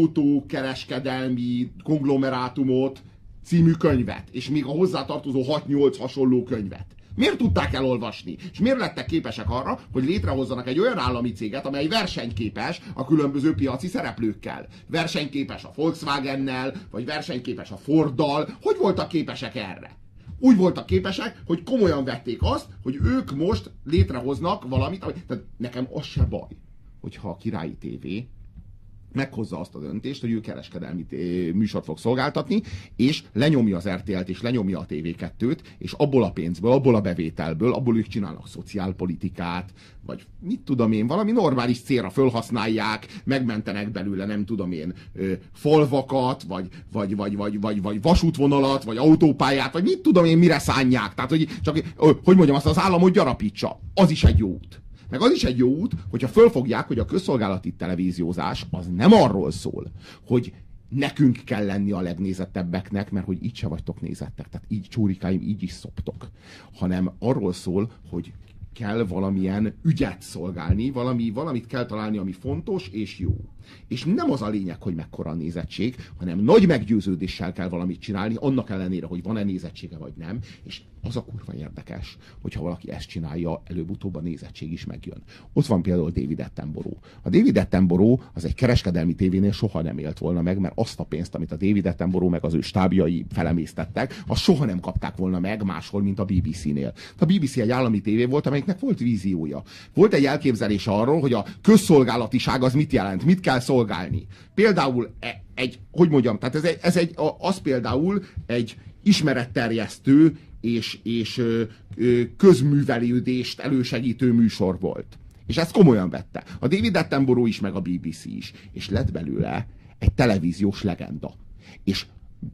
autókereskedelmi konglomerátumot című könyvet, és még a hozzátartozó hat-nyolc hasonló könyvet? Miért tudták elolvasni? És miért lettek képesek arra, hogy létrehozzanak egy olyan állami céget, amely versenyképes a különböző piaci szereplőkkel? Versenyképes a Volkswagennel, vagy versenyképes a Forddal. Hogy voltak képesek erre? Úgy voltak képesek, hogy komolyan vették azt, hogy ők most létrehoznak valamit. Tehát nekem az se baj, hogyha a Királyi tévé meghozza azt a döntést, hogy ő kereskedelmi műsort fog szolgáltatni, és lenyomja az er té el-t, és lenyomja a té vé kettőt, és abból a pénzből, abból a bevételből, abból ők csinálnak szociálpolitikát, vagy mit tudom én, valami normális célra fölhasználják, megmentenek belőle, nem tudom én, falvakat, vagy, vagy, vagy, vagy, vagy, vagy vasútvonalat, vagy autópályát, vagy mit tudom én, mire szánják. Tehát, hogy csak, hogy mondjam, azt az államot gyarapítsa. Az is egy jó út. Meg az is egy jó út, hogyha fölfogják, hogy a közszolgálati televíziózás az nem arról szól, hogy nekünk kell lenni a legnézettebbeknek, mert hogy így se vagytok nézettek, tehát így csórikáim, így is szoptok, hanem arról szól, hogy kell valamilyen ügyet szolgálni, valami, valamit kell találni, ami fontos és jó. És nem az a lényeg, hogy mekkora a nézettség, hanem nagy meggyőződéssel kell valamit csinálni, annak ellenére, hogy van-e nézettsége vagy nem, és az a kurva érdekes, hogyha valaki ezt csinálja, előbb-utóbb a nézettség is megjön. Ott van például David Attenborough. A David Attenborough az egy kereskedelmi tévénél soha nem élt volna meg, mert azt a pénzt, amit a David Attenborough meg az ő stábjai felemésztettek, azt soha nem kapták volna meg máshol, mint a bé bé cé-nél. A bé bé cé egy állami tévé volt, amelyiknek volt víziója. Volt egy elképzelés arról, hogy a közszolgálatiság az mit jelent, mit kell szolgálni. Például egy, hogy mondjam, tehát ez egy, ez egy az például egy ismeretterjesztő és, és ö, ö, közművelődést elősegítő műsor volt. És ezt komolyan vette. A David Attenborough is, meg a bé bé cé is. És lett belőle egy televíziós legenda. És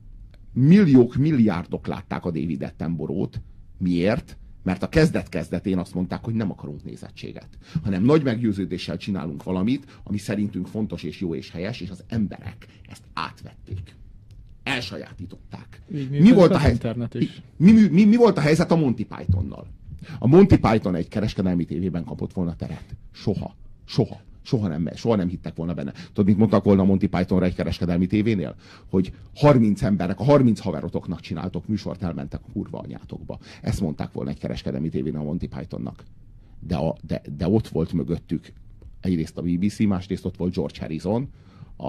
milliók, milliárdok látták a David Attenborough-t. Miért? Mert a kezdet-kezdetén azt mondták, hogy nem akarunk nézettséget, hanem nagy meggyőződéssel csinálunk valamit, ami szerintünk fontos és jó és helyes, és az emberek ezt átvették. Elsajátították. Mi volt, a helyzet? Mi, mi, mi, mi volt a helyzet a Monty Pythonnal? A Monty Python egy kereskedelmi tévében kapott volna teret. Soha. Soha. Soha nem, soha nem hittek volna benne. Tudod, mit mondtak volna a Monty Pythonra egy kereskedelmi tévénél? Hogy harminc emberek, a harminc haverotoknak csináltok műsort, elmentek a kurva anyátokba. Ezt mondták volna egy kereskedelmi tévénél a Monty Pythonnak. De, a, de, de ott volt mögöttük egyrészt a bé bé cé, másrészt ott volt George Harrison, a,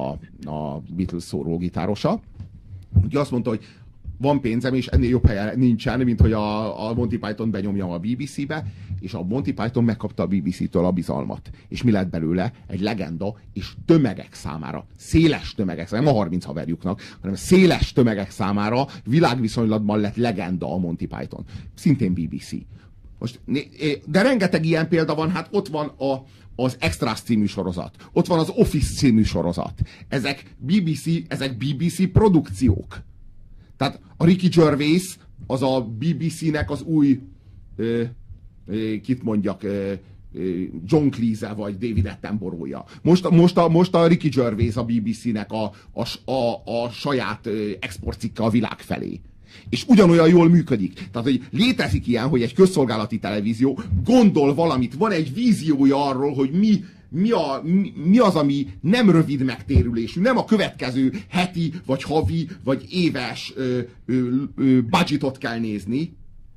a Beatles szórógitárosa. Ugye azt mondta, hogy van pénzem, és ennél jobb helyen nincsen, mint hogy a, a Monty Python benyomjam a bé bé cé-be, és a Monty Python megkapta a bé bé cé-től a bizalmat. És mi lett belőle? Egy legenda, és tömegek számára, széles tömegek számára, nem a harminc haverjuknak, hanem széles tömegek számára világviszonylatban lett legenda a Monty Python. Szintén bé bé cé. Most, de rengeteg ilyen példa van, hát ott van a, az Extras című sorozat, ott van az Office című sorozat. Ezek bé bé cé, ezek bé bé cé produkciók. Tehát a Ricky Gervais az a bé bé cé-nek az új, ö, ö, kit mondjak, ö, John Cleese vagy David Attenborough-ja. Most, most, a, most a Ricky Gervais a bé bé cé-nek a, a, a, a saját exportcikke a világ felé. És ugyanolyan jól működik. Tehát, hogy létezik ilyen, hogy egy közszolgálati televízió gondol valamit, van egy víziója arról, hogy mi, mi, a, mi, mi az, ami nem rövid megtérülésű, nem a következő heti, vagy havi, vagy éves ö, ö, ö, budgetot kell nézni,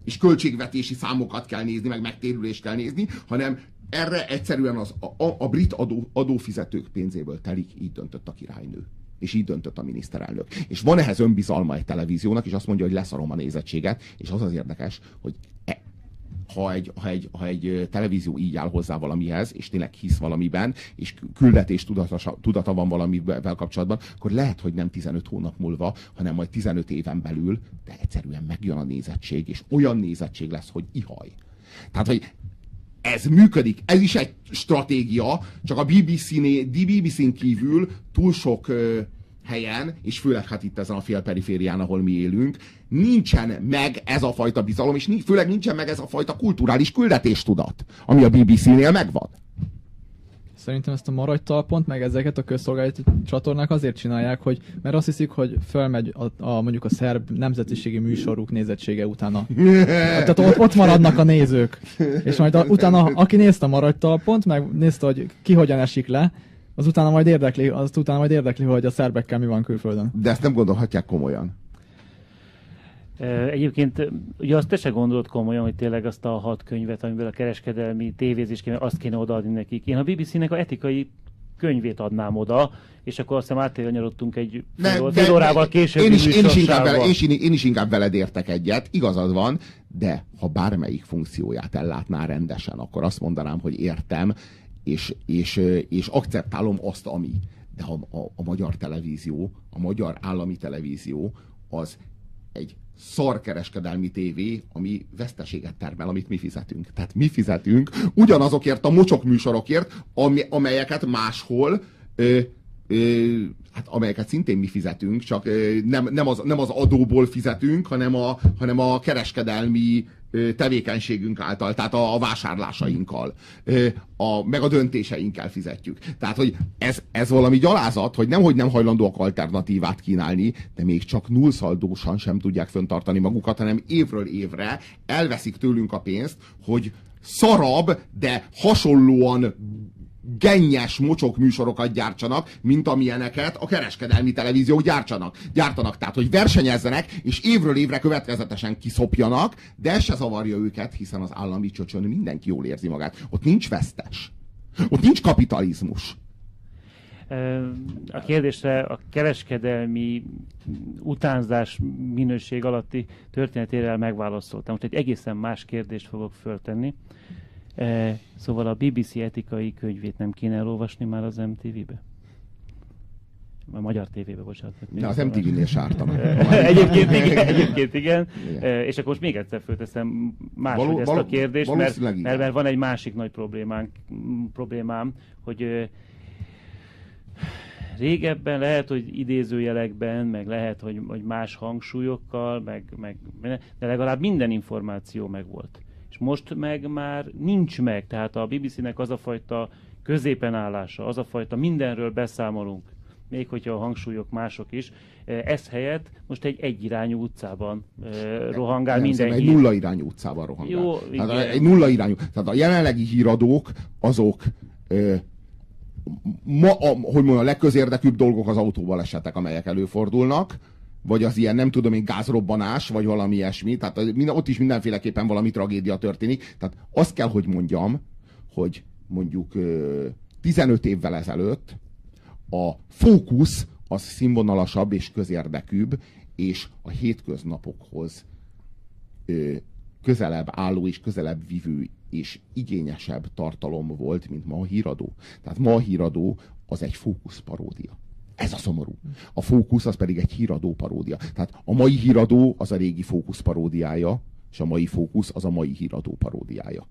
és költségvetési számokat kell nézni, meg megtérülést kell nézni, hanem erre egyszerűen az, a, a brit adó, adófizetők pénzéből telik, így döntött a királynő. És így döntött a miniszterelnök. És van ehhez önbizalma egy televíziónak, és azt mondja, hogy leszarom a nézettséget, és az az érdekes, hogy e, ha, egy, ha, egy, ha egy televízió így áll hozzá valamihez, és tényleg hisz valamiben, és küldetés tudata, tudata van valamivel kapcsolatban, akkor lehet, hogy nem tizenöt hónap múlva, hanem majd tizenöt éven belül, de egyszerűen megjön a nézettség, és olyan nézettség lesz, hogy ihaj. Tehát, hogy ez működik, ez is egy stratégia, csak a bé bé cén, bé bé cén kívül túl sok ö, helyen, és főleg hát itt ezen a félperiférián, ahol mi élünk, nincsen meg ez a fajta bizalom, és főleg nincsen meg ez a fajta kulturális küldetéstudat, ami a bé bé cénél megvan. Szerintem ezt a maradj talpont, meg ezeket a közszolgálati csatornák azért csinálják, hogy, mert azt hiszik, hogy fölmegy a, a, mondjuk a szerb nemzetiségi műsoruk nézettsége utána. Tehát ott, ott maradnak a nézők. És majd a, utána, aki nézte a maradj talpont, meg nézte, hogy ki hogyan esik le, az utána majd érdekli, az utána majd érdekli, hogy a szerbekkel mi van külföldön. De ezt nem gondolhatják komolyan. Egyébként ugye azt te se gondolod komolyan, hogy tényleg azt a hat könyvet, amiből a kereskedelmi tévézés kéne, azt kéne odaadni nekik. Én a bé bé cének a etikai könyvét adnám oda, és akkor azt hiszem átélnyarodtunk egy fél, fél órával később. Én is, én, is inkább vele, én, én is inkább veled értek egyet, igazad van, de ha bármelyik funkcióját ellátná rendesen, akkor azt mondanám, hogy értem, és, és, és akceptálom azt, ami. De a, a, a magyar televízió, a magyar állami televízió az egy szarkereskedelmi tévé, ami veszteséget termel, amit mi fizetünk. Tehát mi fizetünk ugyanazokért a mocsok műsorokért, ami, amelyeket máshol, ö, ö, hát amelyeket szintén mi fizetünk, csak ö, nem, nem, az, nem az adóból fizetünk, hanem a, hanem a kereskedelmi ö, tevékenységünk által, tehát a, a vásárlásainkkal, ö, a, meg a döntéseinkkel fizetjük. Tehát, hogy ez, ez valami gyalázat, hogy nemhogy nem hajlandóak alternatívát kínálni, de még csak nullszaldósan sem tudják fenntartani magukat, hanem évről évre elveszik tőlünk a pénzt, hogy szarabb, de hasonlóan gennyes mocsok műsorokat gyártsanak, mint amilyeneket a kereskedelmi televíziók gyártsanak. gyártanak. Tehát, hogy versenyezzenek, és évről évre következetesen kiszopjanak, de ez se zavarja őket, hiszen az állami csöcsön mindenki jól érzi magát. Ott nincs vesztes. Ott nincs kapitalizmus. A kérdésre a kereskedelmi utánzás minőség alatti történetével megválaszoltam. Most egy egészen más kérdést fogok föltenni. Szóval a bé bé cé etikai könyvét nem kéne elolvasni már az em té vé-be? A magyar tévébe, bocsánat. De az em té vé-nél sártanak. egyébként igen, egyébként igen. igen. És akkor most még egyszer fölteszem máshogy való, ezt való, a kérdést, mert, mert, mert van egy másik nagy problémánk, problémám, hogy régebben lehet, hogy idézőjelekben, meg lehet, hogy, hogy más hangsúlyokkal, meg, meg, de legalább minden információ megvolt. És most meg már nincs meg, tehát a bé bé cének az a fajta középen állása, az a fajta mindenről beszámolunk, még hogyha a hangsúlyok mások is, ez helyett most egy egyirányú utcában rohangál nem, minden hír. Egy nulla irányú utcában rohangál. Jó, tehát egy nulla irányú. Tehát a jelenlegi híradók, azok ö, ma, a, hogy mondjam, a legközérdekűbb dolgok az autóbalesetek, amelyek előfordulnak, vagy az ilyen, nem tudom én, gázrobbanás, vagy valami ilyesmi, tehát ott is mindenféleképpen valami tragédia történik. Tehát azt kell, hogy mondjam, hogy mondjuk tizenöt évvel ezelőtt a fókusz az színvonalasabb és közérdekűbb, és a hétköznapokhoz közelebb álló és közelebb vívő és igényesebb tartalom volt, mint ma a híradó. Tehát ma a híradó az egy fókusz paródia. Ez a szomorú. A Fókusz az pedig egy híradó paródia. Tehát a mai híradó az a régi Fókusz paródiája, és a mai Fókusz az a mai híradó paródiája.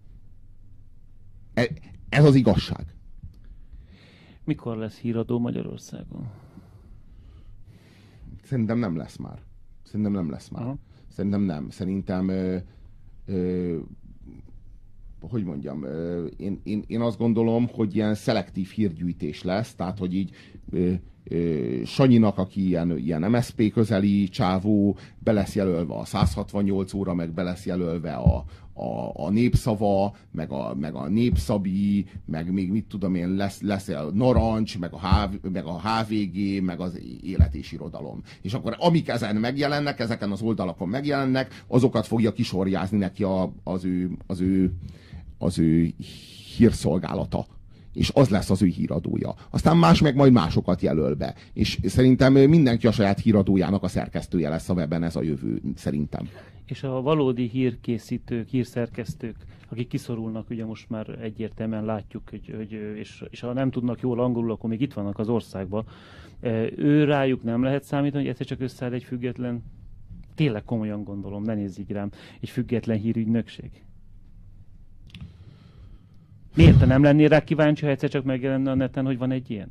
Ez az igazság. Mikor lesz híradó Magyarországon? Szerintem nem lesz már. Szerintem nem lesz már. Aha. Szerintem nem. Szerintem ö, ö, hogy mondjam, én, én, én azt gondolom, hogy ilyen szelektív hírgyűjtés lesz, tehát, hogy így Sanyinak, aki ilyen, ilyen em es zé pé közeli csávó, be lesz jelölve a száz hatvannyolc óra, meg be lesz jelölve a, a, a Népszava, meg a, meg a Népszabi, meg még mit tudom én, lesz, lesz a Narancs, meg a, H, meg a há vé gé, meg az Élet és Irodalom. És akkor amik ezen megjelennek, ezeken az oldalakon megjelennek, azokat fogja kisorjázni neki a, az, ő, az, ő, az ő hírszolgálata. És az lesz az ő híradója. Aztán más meg majd másokat jelöl be. És szerintem mindenki a saját híradójának a szerkesztője lesz a webben, ez a jövő, szerintem. És a valódi hírkészítők, hírszerkesztők, akik kiszorulnak, ugye most már egyértelműen látjuk, hogy, hogy és, és ha nem tudnak jól angolul, akkor még itt vannak az országban. Ő rájuk nem lehet számítani, hogy egyszer csak összeáll egy független, tényleg komolyan gondolom, ne nézz így rám, egy független hírügynökség. Miért te nem lennél rá kíváncsi, ha egyszer csak megjelenne a neten, hogy van egy ilyen?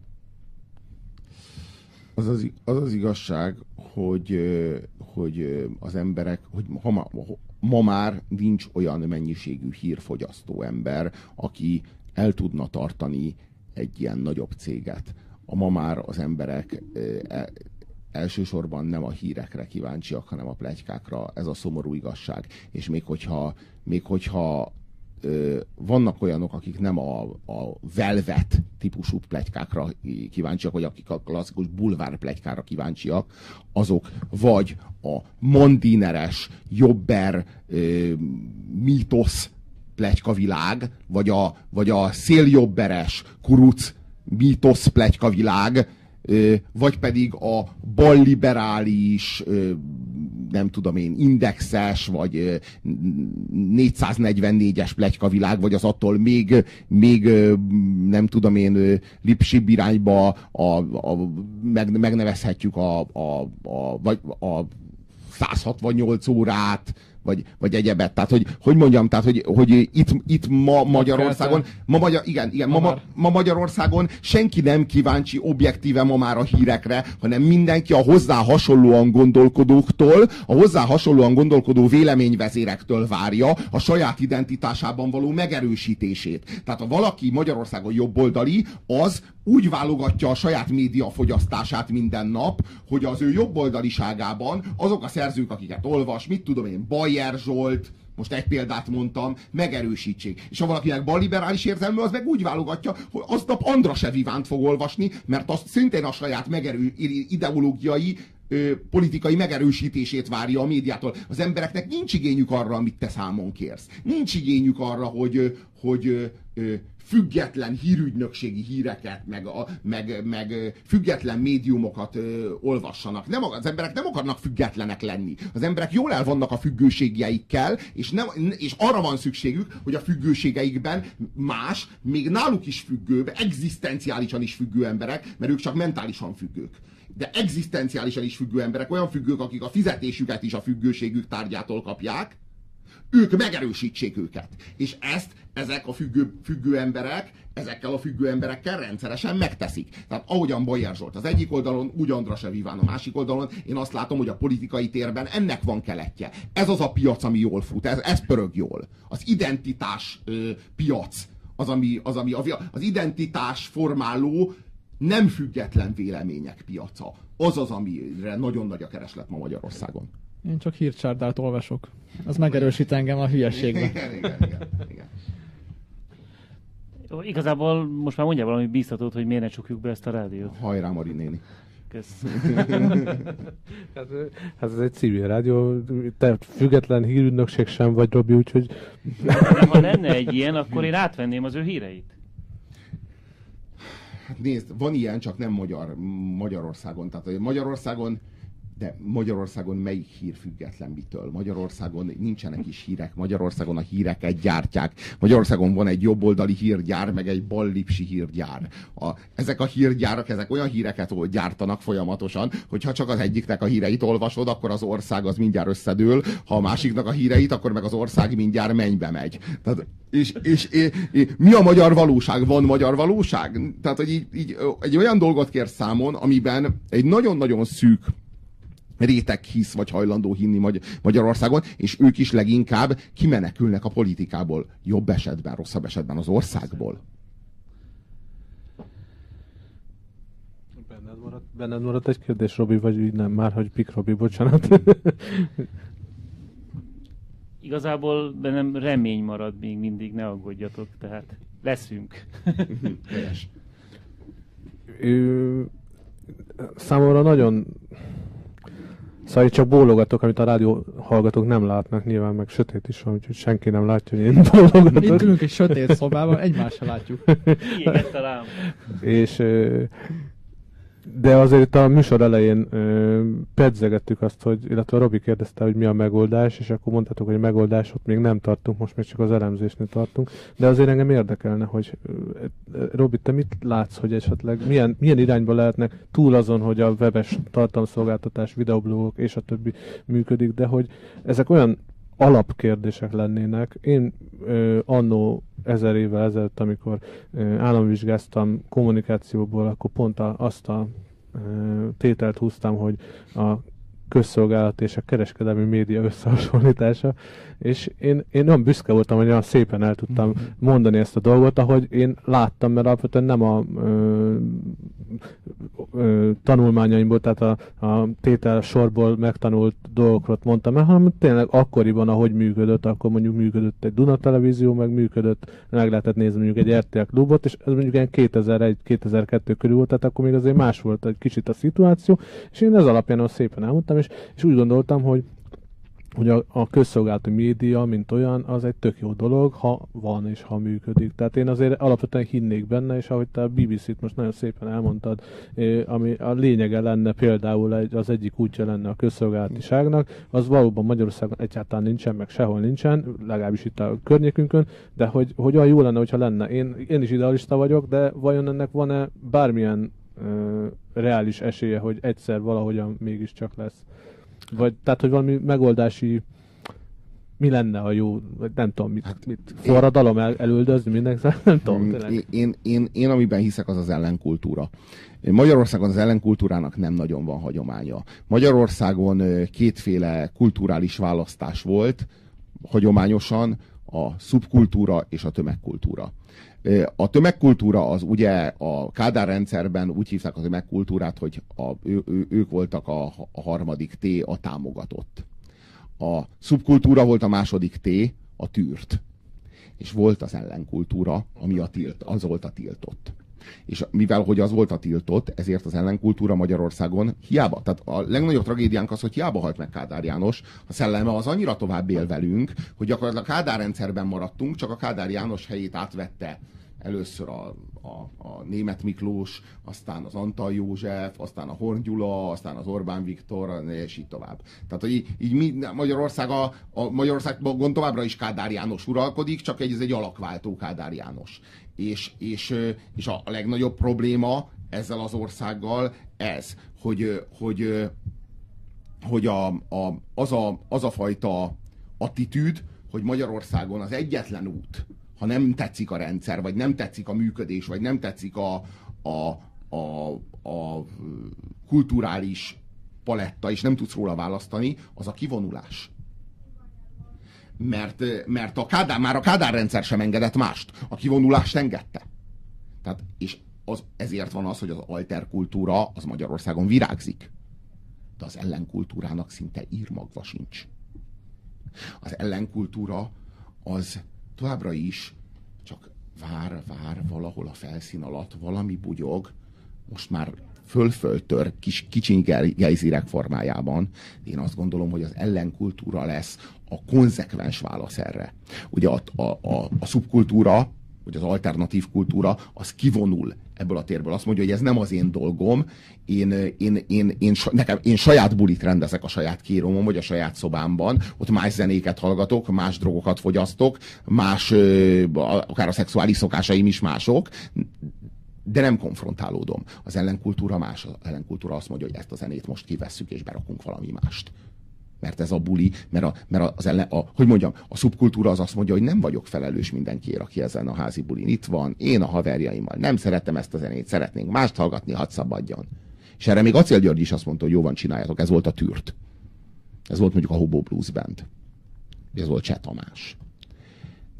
Az az, az, az igazság, hogy, hogy az emberek, hogy ha ma, ma már nincs olyan mennyiségű hírfogyasztó ember, aki el tudna tartani egy ilyen nagyobb céget. A ma már az emberek el, elsősorban nem a hírekre kíváncsiak, hanem a pletykákra. Ez a szomorú igazság. És még hogyha, még hogyha vannak olyanok, akik nem a, a velvet típusú pletykákra kíváncsiak, vagy akik a klasszikus bulvár pletykára kíváncsiak, azok vagy a mandineres, jobber, mítosz pletykavilág, vagy a, vagy a széljobberes, kuruc mítosz pletykavilág, vagy pedig a balliberális, nem tudom én, indexes, vagy négyszáznegyvennégyes pletykavilág, vagy az attól még, még nem tudom én, lipsibb irányba a, a, meg, megnevezhetjük a, a, a, vagy a száz hatvannyolc órát, vagy, vagy egyebet. Tehát, hogy, hogy mondjam, tehát, hogy, hogy itt, itt ma Magyarországon, ma, Magyar, igen, igen, ma, ma, ma Magyarországon senki nem kíváncsi objektíve ma már a hírekre, hanem mindenki a hozzá hasonlóan gondolkodóktól, a hozzá hasonlóan gondolkodó véleményvezérektől várja a saját identitásában való megerősítését. Tehát ha valaki Magyarországon jobboldali, az úgy válogatja a saját média fogyasztását minden nap, hogy az ő jobboldaliságában azok a szerzők, akiket olvas, mit tudom én, Bajer Zsolt, most egy példát mondtam, megerősítsék. És ha valakinek balliberális érzelmű, az meg úgy válogatja, hogy aznap Andrasev Ivánt fog olvasni, mert azt szintén a saját megerő, ideológiai, ö, politikai megerősítését várja a médiától. Az embereknek nincs igényük arra, amit te számon kérsz. Nincs igényük arra, hogy, hogy ö, független hírügynökségi híreket, meg, a, meg, meg független médiumokat ö, olvassanak. Nem, az emberek nem akarnak függetlenek lenni. Az emberek jól el vannak a függőségeikkel, és, nem, és arra van szükségük, hogy a függőségeikben más, még náluk is függő, egzisztenciálisan is függő emberek, mert ők csak mentálisan függők. De egzisztenciálisan is függő emberek, olyan függők, akik a fizetésüket is a függőségük tárgyától kapják, ők megerősítsék őket. És ezt ezek a függő, függő emberek, ezekkel a függő emberekkel rendszeresen megteszik. Tehát ahogyan Bajer Zsolt az egyik oldalon, úgy Andrasev Iván a másik oldalon, én azt látom, hogy a politikai térben ennek van keletje. Ez az a piac, ami jól fut, ez, ez pörög jól. Az identitás ö, piac, az, ami, az, ami az identitás formáló, nem független vélemények piaca. Az az, amire nagyon nagy a kereslet ma Magyarországon. Én csak hírcsárdát olvasok. Az megerősít engem a hülyeségben. Igen, igen, igen, igen. Igazából most már mondja valami bíztatót, hogy miért ne csukjuk be ezt a rádiót. Hajrá, Mari néni. Kösz. Hát, hát ez egy civil rádió, te független hírügynökség sem vagy, Robi, úgyhogy... De ha lenne egy ilyen, akkor én átvenném az ő híreit. Hát nézd, van ilyen, csak nem magyar, Magyarországon. Tehát Magyarországon, de Magyarországon melyik hír független mitől? Magyarországon nincsenek is hírek. Magyarországon a híreket gyártják. Magyarországon van egy jobboldali hírgyár, meg egy ballipsi hírgyár. A, ezek a hírgyárak, ezek olyan híreket gyártanak folyamatosan, hogy ha csak az egyiknek a híreit olvasod, akkor az ország az mindjárt összedől, ha a másiknak a híreit, akkor meg az ország mindjárt mennybe megy. Tehát, és, és, és, és mi a magyar valóság? Van magyar valóság? Tehát, hogy így, így egy olyan dolgot kér számon, amiben egy nagyon-nagyon szűk réteg hisz, vagy hajlandó hinni Magy- Magyarországon, és ők is leginkább kimenekülnek a politikából. Jobb esetben, rosszabb esetben az országból. Benned maradt. Benned maradt egy kérdés, Robi, vagy így nem? Már, hogy Pik Robi, bocsánat. Igazából bennem remény marad még mindig, ne aggódjatok, tehát leszünk. Ő, számomra nagyon... Szóval csak bólogatok, amit a rádió hallgatók nem látnak, nyilván meg sötét is van, úgyhogy senki nem látja, hogy én bólogatok. Itt ülünk egy sötét szobában, egymást se látjuk. Égett a rám. És... De azért a műsor elején pedzegettük azt, hogy, illetve Robi kérdezte, hogy mi a megoldás, és akkor mondhatok, hogy a megoldásot még nem tartunk, most még csak az elemzésnél tartunk, de azért engem érdekelne, hogy Robi, te mit látsz, hogy esetleg milyen, milyen irányba lehetnek túl azon, hogy a webes tartalomszolgáltatás, videoblogok és a többi működik, de hogy ezek olyan alapkérdések lennének. Én ö, annó ezer évvel ezelőtt, amikor ö, államvizsgáztam kommunikációból, akkor pont a, azt a ö, tételt húztam, hogy a közszolgálat és a kereskedelmi média összehasonlítása, és én, én olyan büszke voltam, hogy olyan szépen el tudtam mondani ezt a dolgot, ahogy én láttam, mert alapvetően nem a ö, ö, tanulmányaimból, tehát a, a tétel sorból megtanult dolgokról mondtam el, hanem tényleg akkoriban, ahogy működött, akkor mondjuk működött egy Duna Televízió, meg működött, meg lehetett nézni mondjuk egy er té el Klubot, és ez mondjuk ilyen kétezer-egy kétezer-kettő körül volt, tehát akkor még azért más volt egy kicsit a szituáció, és én ez alapján azt szépen elmondtam, és, és úgy gondoltam, hogy hogy a, a közszolgálati média, mint olyan, az egy tök jó dolog, ha van és ha működik. Tehát én azért alapvetően hinnék benne, és ahogy te a bé bé cét most nagyon szépen elmondtad, ami a lényege lenne például egy, az egyik útja lenne a közszolgálatiságnak, az valóban Magyarországon egyáltalán nincsen, meg sehol nincsen, legalábbis itt a környékünkön, de hogy, hogy olyan jó lenne, hogyha lenne. Én, én is idealista vagyok, de vajon ennek van-e bármilyen ö, reális esélye, hogy egyszer valahogyan mégiscsak lesz? Vagy tehát, hogy valami megoldási, mi lenne a jó, vagy nem tudom, mit, hát, mit forradalom el, elüldözni mindenki, nem tudom. Én, én, én, én amiben hiszek, az az ellenkultúra. Magyarországon az ellenkultúrának nem nagyon van hagyománya. Magyarországon kétféle kulturális választás volt, hagyományosan a szubkultúra és a tömegkultúra. A tömegkultúra az ugye a Kádár rendszerben úgy hívták a tömegkultúrát, hogy a, ő, ő, ők voltak a, a harmadik T, a támogatott. A szubkultúra volt a második T, a tűrt. És volt az ellenkultúra, ami a tilt, az volt a tiltott. És mivel hogy az volt a tiltott, ezért az ellenkultúra Magyarországon hiába, tehát a legnagyobb tragédiánk az, hogy hiába halt meg Kádár János, a szelleme az annyira tovább él velünk, hogy gyakorlatilag a Kádár rendszerben maradtunk, csak a Kádár János helyét átvette először a, a, a Németh Miklós, aztán az Antall József, aztán a Horn Gyula, aztán az Orbán Viktor, és így tovább. Tehát, hogy így, így mi, Magyarország a, a Magyarországon továbbra is Kádár János uralkodik, csak egy, ez egy alakváltó Kádár János. És, és, és a legnagyobb probléma ezzel az országgal ez, hogy, hogy, hogy a, a, az, a, az a fajta attitűd, hogy Magyarországon az egyetlen út, ha nem tetszik a rendszer, vagy nem tetszik a működés, vagy nem tetszik a, a, a, a kulturális paletta, és nem tudsz róla választani, az a kivonulás. Mert, mert a Kádár, már a Kádár rendszer sem engedett mást. A kivonulást engedte. Tehát, és az, ezért van az, hogy az alterkultúra az Magyarországon virágzik. De az ellenkultúrának szinte írmagva sincs. Az ellenkultúra az továbbra is csak vár, vár valahol a felszín alatt, valami bugyog, most már föl-föltör kis kicsiny gejzírek formájában. Én azt gondolom, hogy az ellenkultúra lesz a konzekvens válasz erre. Ugye a, a, a, a szubkultúra, vagy az alternatív kultúra, az kivonul ebből a térből. Azt mondja, hogy ez nem az én dolgom, én, én, én, én, nekem, én saját bulit rendezek a saját kéromon, vagy a saját szobámban, ott más zenéket hallgatok, más drogokat fogyasztok, más, akár a szexuális szokásaim is mások, de nem konfrontálódom. Az ellenkultúra más. Az ellenkultúra azt mondja, hogy ezt a zenét most kivesszük, és berakunk valami mást. Mert ez a buli, mert, a, mert az ellen, a, hogy mondjam, a szubkultúra az azt mondja, hogy nem vagyok felelős mindenkiért, aki ezen a házi bulin itt van, én a haverjaimmal nem szeretem ezt a zenét, szeretnénk mást hallgatni, hadd szabadjon. És erre még Acél György is azt mondta, hogy jó van, csináljátok, ez volt a tűrt. Ez volt mondjuk a Hobo Blues Band. Ez volt Cseh Tamás. De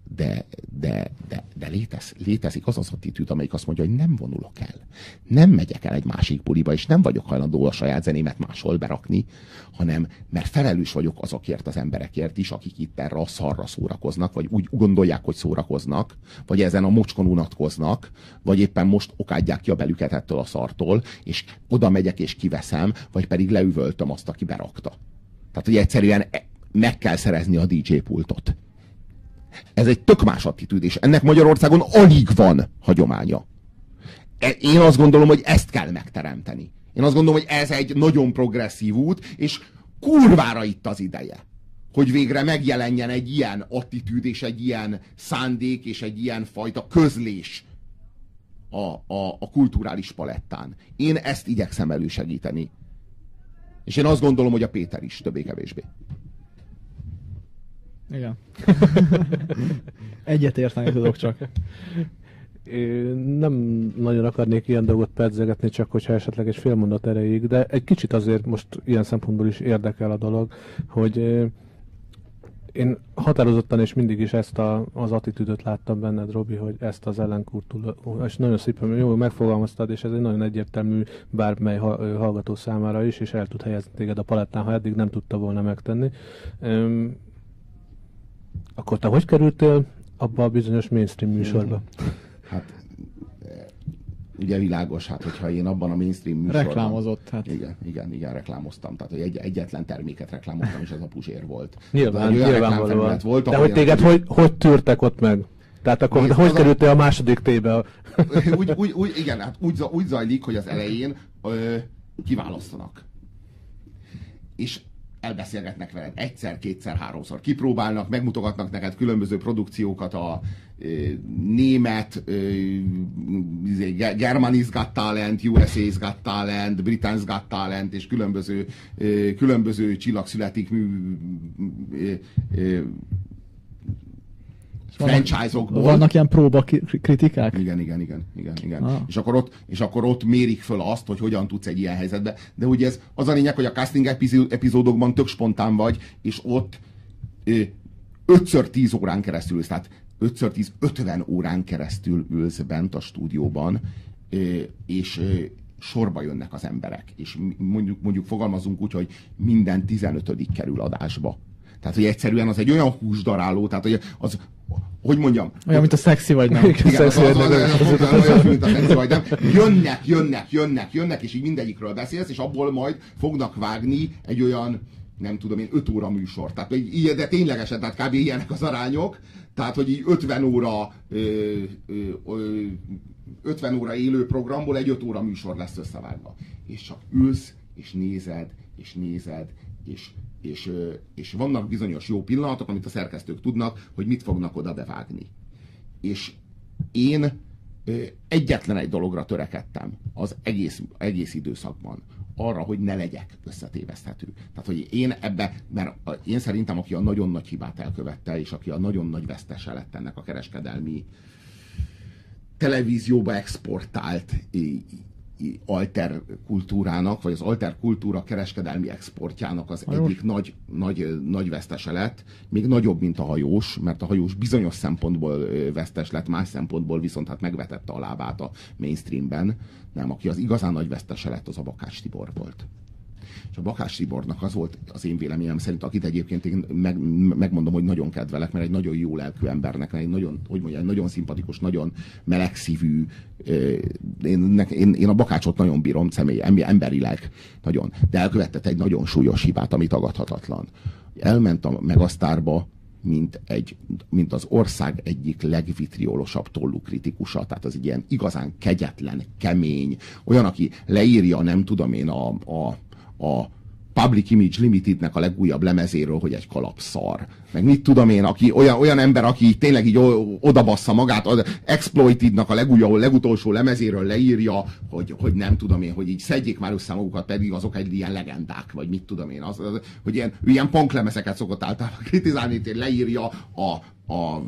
de, de, de, de létez, létezik az az attitűd, amelyik azt mondja, hogy nem vonulok el. Nem megyek el egy másik buliba, és nem vagyok hajlandó a saját zenémet máshol berakni, hanem mert felelős vagyok azokért az emberekért is, akik itt erre a szarra szórakoznak, vagy úgy gondolják, hogy szórakoznak, vagy ezen a mocskon unatkoznak, vagy éppen most okádják ki a belüket ettől a szartól, és oda megyek és kiveszem, vagy pedig leüvöltöm azt, aki berakta. Tehát, hogy egyszerűen meg kell szerezni a dé dzsé pultot. Ez egy tök más attitűd, és ennek Magyarországon alig van hagyománya. Én azt gondolom, hogy ezt kell megteremteni. Én azt gondolom, hogy ez egy nagyon progresszív út, és kurvára itt az ideje, hogy végre megjelenjen egy ilyen attitűd, és egy ilyen szándék, és egy ilyen fajta közlés a, a, a kulturális palettán. Én ezt igyekszem elősegíteni. És én azt gondolom, hogy a Péter is, többé-kevésbé. Igen. Egyet érteni tudok csak. Én nem nagyon akarnék ilyen dolgot pedzegetni, csak hogyha esetleg egy fél mondat erejéig, de egy kicsit azért most ilyen szempontból is érdekel a dolog, hogy én határozottan és mindig is ezt a, az attitűdöt láttam benned, Robi, hogy ezt az ellenkultúra, és nagyon szépen jól megfogalmaztad, és ez egy nagyon egyértelmű bármely hallgató számára is, és el tud helyezni téged a palettán, ha eddig nem tudta volna megtenni. Um, akkor te hogy kerültél abba a bizonyos mainstream műsorba? Hát, ugye világos, hát hogyha én abban a mainstream műsorban... Reklámozott, hát. Igen, igen, igen, reklámoztam. Tehát, hogy egy, egyetlen terméket reklámoztam, és ez a Puzsér volt. Nyilván, nyilvánvalóan. Volt, de hogy téged hogy, hogy tűrtek ott meg? Tehát akkor Nézd, hogy kerültél a... a második tébe? úgy, úgy, úgy, igen, hát úgy, úgy zajlik, hogy az elején ö, kiválasztanak. És elbeszélgetnek veled egyszer, kétszer, háromszor. Kipróbálnak, megmutogatnak neked különböző produkciókat, a ö, német, ö, Germany's Got Talent, u es é's Got Talent, Britain's Got Talent, és különböző, ö, különböző csillagszületik mű, ö, ö, franchise-okból. Vannak ilyen próba kritikák? Igen, igen, igen, igen, igen. Ah. És, akkor ott, és akkor ott mérik föl azt, hogy hogyan tudsz egy ilyen helyzetbe. De ugye ez az a lényeg, hogy a casting epizódokban tök spontán vagy, és ott ötször tíz órán keresztül ülsz, tehát ötször tíz, ötven órán keresztül ülsz bent a stúdióban, és sorba jönnek az emberek. És mondjuk, mondjuk fogalmazunk úgy, hogy minden tizenötödik kerül adásba. Tehát, hogy egyszerűen az egy olyan húsdaráló, tehát, hogy az, hogy mondjam... Olyan, mint a szexi vagy nem. Igen, az, az, az, az, az, olyan, mint a szexi vagy nem. Jönnek, jönnek, jönnek, jönnek, és így mindegyikről beszélsz, és abból majd fognak vágni egy olyan, nem tudom én, öt óra műsor. Tehát, így, de ténylegesen, tehát kb. Ilyenek az arányok. Tehát, hogy így ötven óra, ö, ö, ö, ötven óra élő programból egy öt óra műsor lesz összevágva. És csak ülsz, és nézed, és nézed, és És, és vannak bizonyos jó pillanatok, amit a szerkesztők tudnak, hogy mit fognak oda bevágni. És én egyetlen egy dologra törekedtem az egész, egész időszakban. Arra, hogy ne legyek összetéveszthető. Tehát, hogy én ebbe, mert én szerintem, aki a nagyon nagy hibát elkövette, és aki a nagyon nagy vesztese lett ennek a kereskedelmi televízióba exportált alter kultúrának, vagy az alter kultúra kereskedelmi exportjának az hajós. Egyik nagy, nagy, nagy vesztese lett, még nagyobb, mint a hajós, mert a hajós bizonyos szempontból vesztes lett, más szempontból viszont hát megvetette a lábát a mainstreamben. Nem, aki az igazán nagy vesztese lett, az a Bakács Tibor volt. És a Bakács Tibornak az volt az én véleményem szerint, akit egyébként én meg, megmondom, hogy nagyon kedvelek, mert egy nagyon jó lelkű embernek, egy nagyon, hogy mondjam, egy nagyon szimpatikus, nagyon melegszívű, én, én, én a Bakácsot nagyon bírom személy, emberileg nagyon, de elkövetett egy nagyon súlyos hibát, ami tagadhatatlan. Elment a Megasztárba, mint, egy, mint az ország egyik legvitriolosabb tollú kritikusa, tehát az egy ilyen igazán kegyetlen, kemény, olyan, aki leírja, nem tudom én, a, a a Public Image Limitednek a legújabb lemezéről, hogy egy kalapszar. Meg mit tudom én, aki, olyan, olyan ember, aki tényleg így odabassza magát, az Exploitednak a legújabb, legutolsó lemezéről leírja, hogy, hogy nem tudom én, hogy így szedjék már össze magukat, pedig azok egy ilyen legendák, vagy mit tudom én. Az, az, hogy ilyen, ilyen punklemezeket szokott általában kritizálni, hogy leírja a a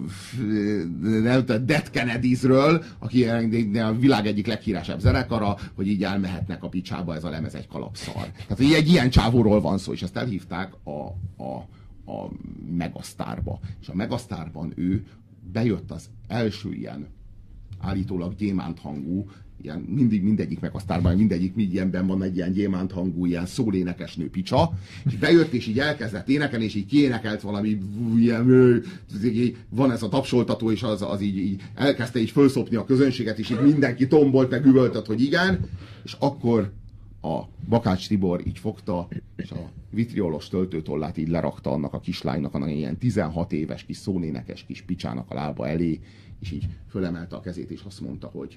Dead Kennedysről, aki a világ egyik leghíresebb zenekara, hogy így elmehetnek a picsába, ez a lemez egy kalapszar. Tehát egy ilyen csávóról van szó, és ezt elhívták a, a, a Megasztárba. És a Megasztárban ő bejött az első ilyen állítólag gyémánt hangú, ilyen, mindig mindegyik meg a sztárban, mindegyik mindilyenben van egy ilyen gyémánt hangú, ilyen szólénekesnő picsa, és bejött, és így elkezdett énekelni, és így kiénekelt valami ilyen, van ez a tapsoltató, és az, az így, így elkezdte így fölszopni a közönséget, és így mindenki tombolt, meg üvöltött, hogy igen, és akkor a Bakács Tibor így fogta, és a vitriolos töltőtollát így lerakta annak a kislánynak, annak ilyen tizenhat éves kis szólénekes kis picsának a lába elé, és így fölemelte a kezét, és azt mondta, hogy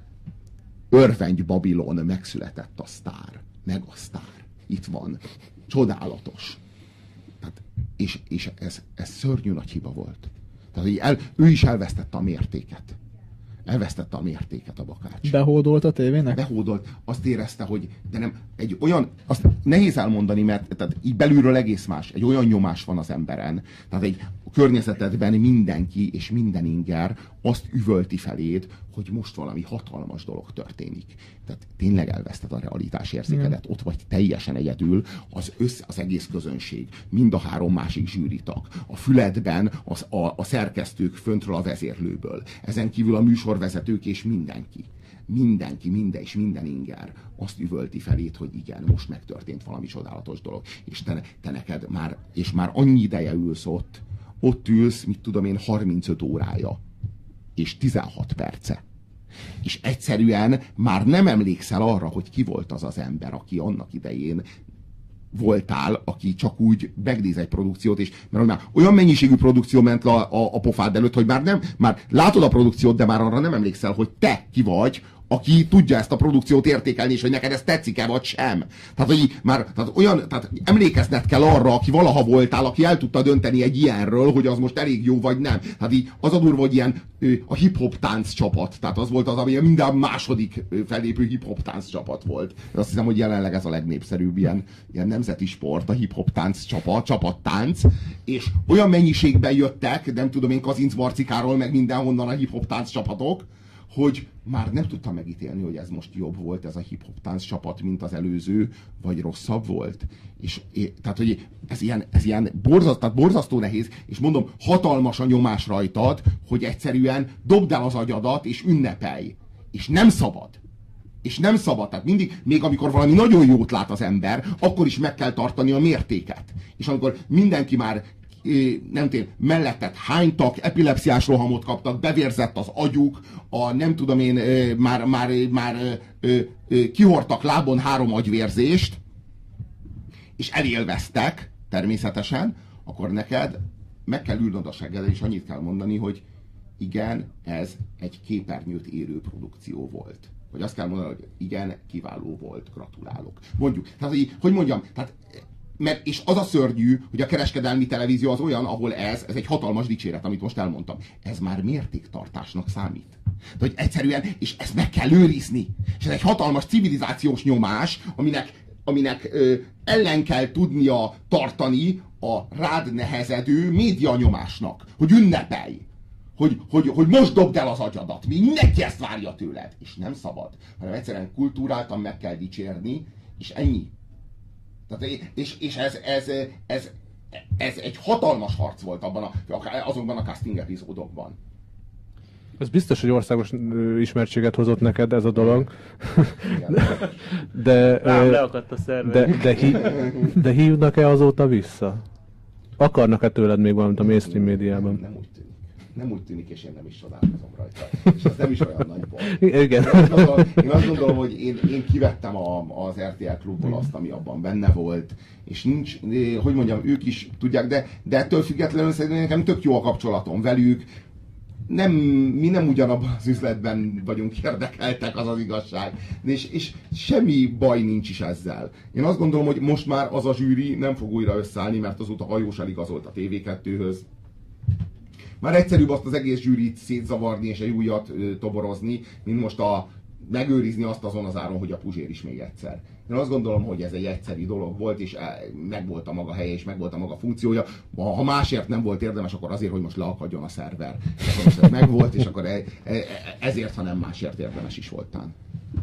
örvendj Babilon, megszületett a sztár, meg a sztár. Itt van. Csodálatos. Tehát, és és ez, ez szörnyű nagy hiba volt. Tehát, hogy el, ő is elvesztette a mértéket. Elvesztette a mértéket a Bakács. Behódolt a tévének? Behódolt. Azt érezte, hogy de nem, egy olyan, azt nehéz elmondani, mert tehát így belülről egész más. Egy olyan nyomás van az emberen. Tehát egy környezetedben mindenki és minden inger azt üvölti feléd, hogy most valami hatalmas dolog történik. Tehát tényleg elveszted a realitás érzékedet. Ott vagy teljesen egyedül, az, össze, az egész közönség, mind a három másik zsűritag. A füledben az, a, a szerkesztők föntről a vezérlőből. Ezen kívül a műsorvezetők és mindenki. Mindenki, minden és minden inger azt üvölti felét, hogy igen, most megtörtént valami csodálatos dolog. És te, te neked már, és már annyi ideje ülsz ott, ott ülsz, mit tudom én, harmincöt órája, és tizenhat perce. És egyszerűen már nem emlékszel arra, hogy ki volt az az ember, aki annak idején voltál, aki csak úgy megnéz egy produkciót, és mert már olyan mennyiségű produkció ment le a, a, a pofád előtt, hogy már nem, már látod a produkciót, de már arra nem emlékszel, hogy te ki vagy, aki tudja ezt a produkciót értékelni, és hogy neked ez tetszik-e, vagy sem. Tehát, hogy már tehát olyan, tehát emlékezned kell arra, aki valaha voltál, aki el tudta dönteni egy ilyenről, hogy az most elég jó, vagy nem. Tehát így az a durva, hogy ilyen a hip-hop tánc csapat. Tehát az volt az, ami minden második fellépő hip-hop tánc csapat volt. Azt hiszem, hogy jelenleg ez a legnépszerűbb ilyen, ilyen nemzeti sport, a hip-hop tánc csapat, csapattánc. És olyan mennyiségben jöttek, nem tudom én, Kazinc Marcikáról, meg mindenhonnan a hip-hop tánc csapatok, hogy már nem tudtam megítélni, hogy ez most jobb volt, ez a hip-hop tánc csapat, mint az előző, vagy rosszabb volt. És tehát, hogy ez ilyen, ez ilyen borzasztó, tehát borzasztó nehéz, és mondom, hatalmas a nyomás rajtad, hogy egyszerűen dobd el az agyadat, és ünnepelj. És nem szabad. És nem szabad. Tehát mindig, még amikor valami nagyon jót lát az ember, akkor is meg kell tartani a mértéket. És amikor mindenki már nem tudom, mellettet hánytak, epilepsziás rohamot kaptak, bevérzett az agyuk, a nem tudom én, már, már, már kihortak lábon három agyvérzést, és elélveztek, természetesen, akkor neked meg kell ülnöd a segged, és annyit kell mondani, hogy igen, ez egy képernyőt érő produkció volt. Vagy azt kell mondani, hogy igen, kiváló volt, gratulálok. Mondjuk, tehát, hogy mondjam, tehát mert, és az a szörnyű, hogy a kereskedelmi televízió az olyan, ahol ez, ez egy hatalmas dicséret, amit most elmondtam. Ez már mértéktartásnak számít. De hogy egyszerűen, és ezt meg kell őrizni. És ez egy hatalmas civilizációs nyomás, aminek, aminek ö, ellen kell tudnia tartani a rád nehezedő média nyomásnak. Hogy ünnepelj. Hogy, hogy, hogy most dobd el az agyadat. Mindenki ezt várja tőled. És nem szabad. Hanem egyszerűen kultúráltan meg kell dicsérni, és ennyi. Tehát, és és ez, ez, ez, ez egy hatalmas harc volt abban a, azonban a casting epizódokban. Ez biztos, hogy országos ismertséget hozott neked ez a dolog. De, Rám leakadt a szerver. De, de, hí, de hívnak-e azóta vissza? Akarnak-e tőled még valamit a mainstream médiában? Nem úgy tűnik. Nem úgy tűnik, és én nem is csodálkozom rajta. És az nem is olyan nagy baj. Igen. Én azt gondolom, én azt gondolom hogy én, én kivettem a, az er té el klubból azt, ami abban benne volt, és nincs, hogy mondjam, ők is tudják, de, de ettől függetlenül szerintem nekem tök jó a kapcsolatom velük. Nem, mi nem ugyanabban az üzletben vagyunk érdekeltek, az az igazság. És, és semmi baj nincs is ezzel. Én azt gondolom, hogy most már az a zsűri nem fog újra összeállni, mert azóta Hajós eligazolt a té vé kettőhöz. Már egyszerűbb azt az egész zsűrit szétzavarni és egy újat ö, toborozni, mint most a, megőrizni azt azon az áron, hogy a Puzsér is még egyszer. Én azt gondolom, hogy ez egy egyszerű dolog volt, és megvolt a maga helye, és megvolt a maga funkciója. Ha másért nem volt érdemes, akkor azért, hogy most leakadjon a szerver. És most ez megvolt, és akkor e, e, ezért, ha nem másért érdemes is voltán.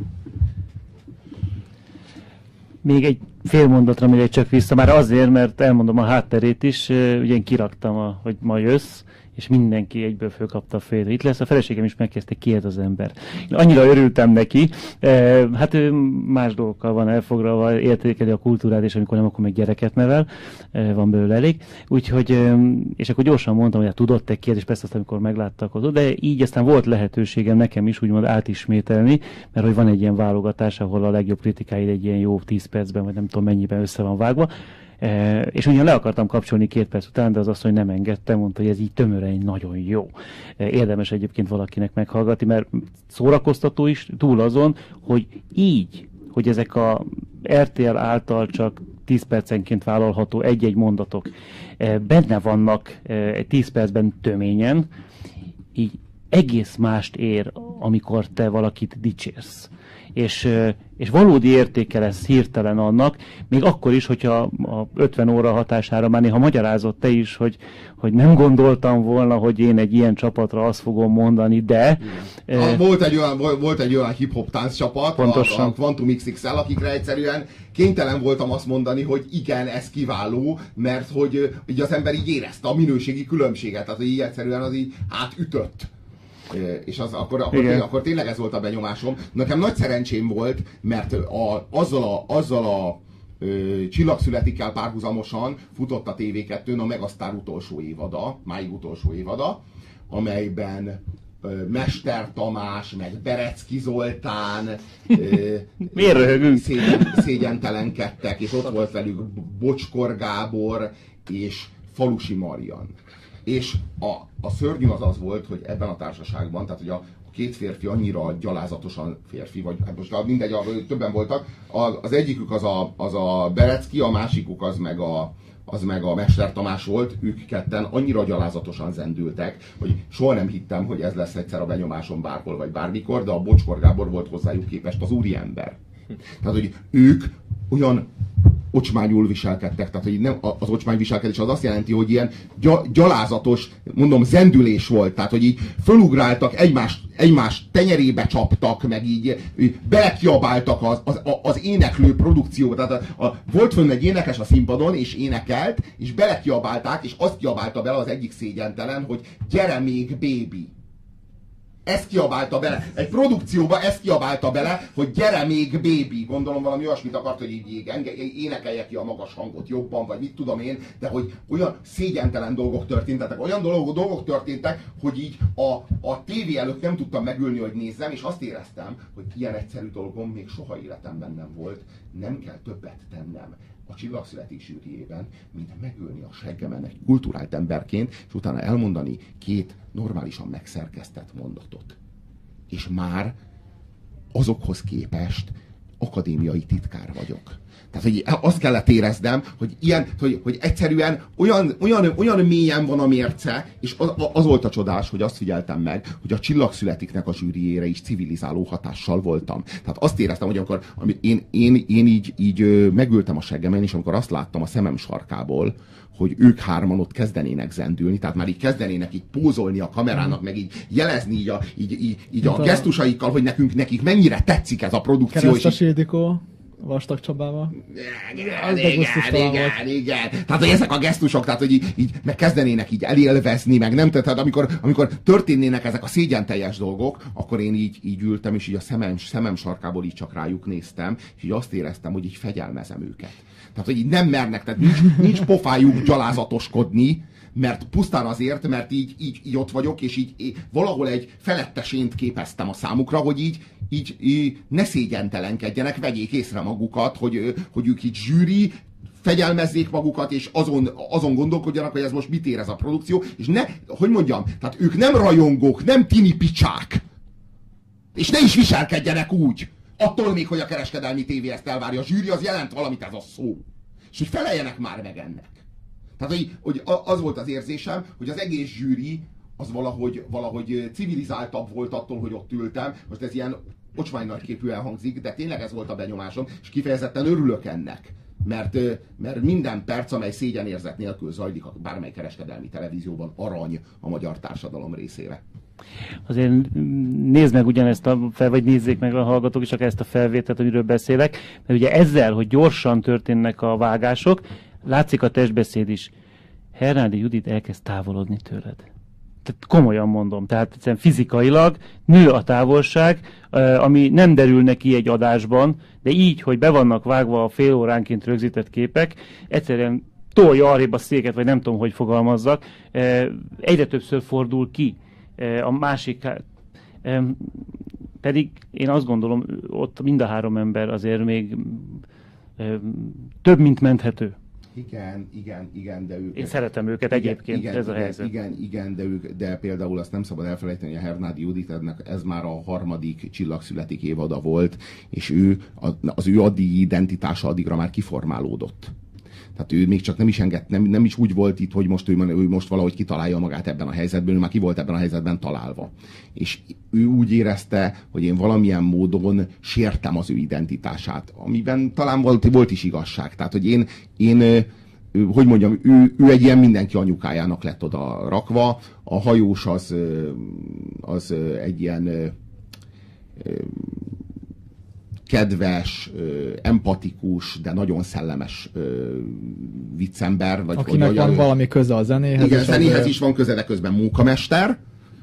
Még egy fél mondatra megyek csak vissza, már azért, mert elmondom a hátterét is, ugye én kiraktam, a, hogy ma jössz, és mindenki egyből fölkapta a fejét. Itt lesz a feleségem is megkezdte, ki ez az ember. Én annyira örültem neki, e, hát ő más dolgokkal van elfoglalva, értékeli a kultúrát, és amikor nem, akkor meg gyereket nevel, e, van belőle elég. Úgyhogy, e, és akkor gyorsan mondtam, hogy hát tudott-e ki, és persze azt, amikor megláttak ott, de így aztán volt lehetőségem nekem is úgymond átismételni, mert hogy van egy ilyen válogatás, ahol a legjobb kritikáid egy ilyen jó tíz percben, vagy nem tudom mennyiben össze van vágva. E, és ugyan le akartam kapcsolni két perc után, de az asszony nem engedte, mondta, hogy ez így tömören nagyon jó. E, érdemes egyébként valakinek meghallgatni, mert szórakoztató is, túl azon, hogy így, hogy ezek a er té el által csak tíz percenként vállalható egy-egy mondatok e, benne vannak e, tíz percben töményen, így egész mást ér, amikor te valakit dicsérsz. És, és valódi értéke lesz hirtelen annak, még akkor is, hogyha a ötven óra hatására már néha magyarázott te is, hogy, hogy nem gondoltam volna, hogy én egy ilyen csapatra azt fogom mondani, de... Eh, volt egy olyan, volt egy olyan hip-hop tánccsapat, pontosan. a, a Quantum iksz iksz el, akikre egyszerűen kénytelen voltam azt mondani, hogy igen, ez kiváló, mert hogy így az ember így érezte a minőségi különbséget, tehát így egyszerűen az így átütött. És az, akkor, akkor, tényleg, akkor tényleg ez volt a benyomásom. Nekem nagy szerencsém volt, mert a, azzal a, azzal a ö, Csillagszületikkel párhuzamosan futott a té vé kettőn a Megasztár utolsó évada, máig utolsó évada, amelyben ö, Mester Tamás, meg Berecki Zoltán ö, szégyen, szégyentelenkedtek, és ott volt velük Bocskor Gábor és Falusi Marian. És a, a szörnyű az az volt, hogy ebben a társaságban, tehát hogy a két férfi annyira gyalázatosan férfi, vagy hát most mindegy, többen voltak, az, az egyikük az a, az a Berecki, a másikuk az meg a, az meg a Mester Tamás volt, ők ketten annyira gyalázatosan zendültek, hogy soha nem hittem, hogy ez lesz egyszer a benyomásom bárhol vagy bármikor, de a Bocskor Gábor volt hozzájuk képest az úriember. Tehát, hogy ők olyan ocsmányul viselkedtek, tehát hogy nem, az ocsmányviselkedés az azt jelenti, hogy ilyen gyalázatos, mondom, zendülés volt, tehát hogy így fölugráltak, egymás, egymás tenyerébe csaptak, meg így, így belekiabáltak az, az, az éneklő produkcióba, tehát a, a, volt fönn egy énekes a színpadon, és énekelt, és belekiabálták, és azt kiabálta bele az egyik szégyentelen, hogy gyere még, baby. Ezt kiabálta bele. Egy produkcióba ezt kiabálta bele, hogy gyere még, baby. Gondolom valami olyasmit akart, hogy így énekelje ki a magas hangot jobban, vagy mit tudom én, de hogy olyan szégyentelen dolgok történtek, olyan dolgok, dolgok történtek, hogy így a, a tévé előtt nem tudtam megülni, hogy nézzem, és azt éreztem, hogy ilyen egyszerű dolgom még soha életemben nem volt. Nem kell többet tennem a Csillagszületik zsűriében, mint megölni a seggemen egy kulturált emberként, és utána elmondani két normálisan megszerkesztett mondatot. És már azokhoz képest akadémiai titkár vagyok. Tehát, hogy azt kellett éreznem, hogy, ilyen, hogy, hogy egyszerűen olyan, olyan, olyan mélyen van a mérce, és az, az volt a csodás, hogy azt figyeltem meg, hogy a Csillagszületiknek a zsűriére is civilizáló hatással voltam. Tehát azt éreztem, hogy amikor én, én, én így, így megültem a seggemen, és amikor azt láttam a szemem sarkából, hogy ők hárman ott kezdenének zendülni, tehát már így kezdenének így pózolni a kamerának, meg így jelezni így a, így, így, így a gesztusaikkal, hogy nekünk, nekik mennyire tetszik ez a produkció. Keresztes Ildikó, Vastag Csabával. Igen, igen, igen, igen. Tehát, hogy ezek a gesztusok, tehát, hogy így, így meg kezdenének így elélvezni, meg nem, tehát amikor, amikor történnének ezek a szégyenteljes dolgok, akkor én így, így ültem, és így a szemem, szemem sarkából így csak rájuk néztem, és így azt éreztem, hogy így fegyelmezem őket. Tehát, hogy így nem mernek, tehát nincs, nincs pofájuk gyalázatoskodni, mert pusztán azért, mert így, így, így ott vagyok, és így, így valahol egy felettesént képeztem a számukra, hogy így, így, így ne szégyentelenkedjenek, vegyék észre magukat, hogy, hogy ők így zsűri, fegyelmezzék magukat, és azon, azon gondolkodjanak, hogy ez most mit ér ez a produkció, és ne, hogy mondjam, tehát ők nem rajongók, nem tini picsák, és ne is viselkedjenek úgy, attól még, hogy a kereskedelmi tévé ezt elvárja, a zsűri az jelent valamit, ez a szó. És hogy feleljenek már meg ennek. Tehát, hogy, hogy az volt az érzésem, hogy az egész zsűri az valahogy, valahogy civilizáltabb volt attól, hogy ott ültem. Most ez ilyen ocsmány nagyképűen hangzik, de tényleg ez volt a benyomásom, és kifejezetten örülök ennek. Mert, mert minden perc, amely szégyenérzet nélkül zajlik a bármely kereskedelmi televízióban, arany a magyar társadalom részére. Azért nézd meg ugyanezt a fel, vagy nézzék meg a hallgatók is csak ezt a felvételt, amiről beszélek, mert ugye ezzel, hogy gyorsan történnek a vágások, látszik a testbeszéd is. Hernádi Judit elkezd távolodni tőled. tehát komolyan mondom, tehát egyszerűen fizikailag nő a távolság, ami nem derül neki egy adásban, de így, hogy be vannak vágva a fél óránként rögzített képek, egyszerűen tolja arrébb a széket, vagy nem tudom, hogy fogalmazzak, egyre többször fordul ki. A másik, pedig én azt gondolom, ott mind a három ember azért még több, mint menthető. Igen, igen, igen, de ők... Én szeretem őket igen, egyébként, igen, ez a igen, helyzet. Igen, igen, de, ők, de például azt nem szabad elfelejteni, hogy a Hernádi Juditnek ez már a harmadik Csillagszületik évada volt, és ő, az ő addigi identitása addigra már kiformálódott. Tehát ő még csak nem is enged, nem, nem is úgy volt itt, hogy most ő, ő most valahogy kitalálja magát ebben a helyzetben, ő már ki volt ebben a helyzetben találva. És ő úgy érezte, hogy én valamilyen módon sértem az ő identitását, amiben talán volt, volt is igazság. Tehát, hogy én, én hogy mondjam, ő, ő egy ilyen mindenki anyukájának lett oda rakva, a hajós az, az egy ilyen kedves, empatikus, de nagyon szellemes viccember. Vagy akinek hogy, van hogy, valami köze a zenéhez. Igen, zenéhez is van köze, de közben munkamester.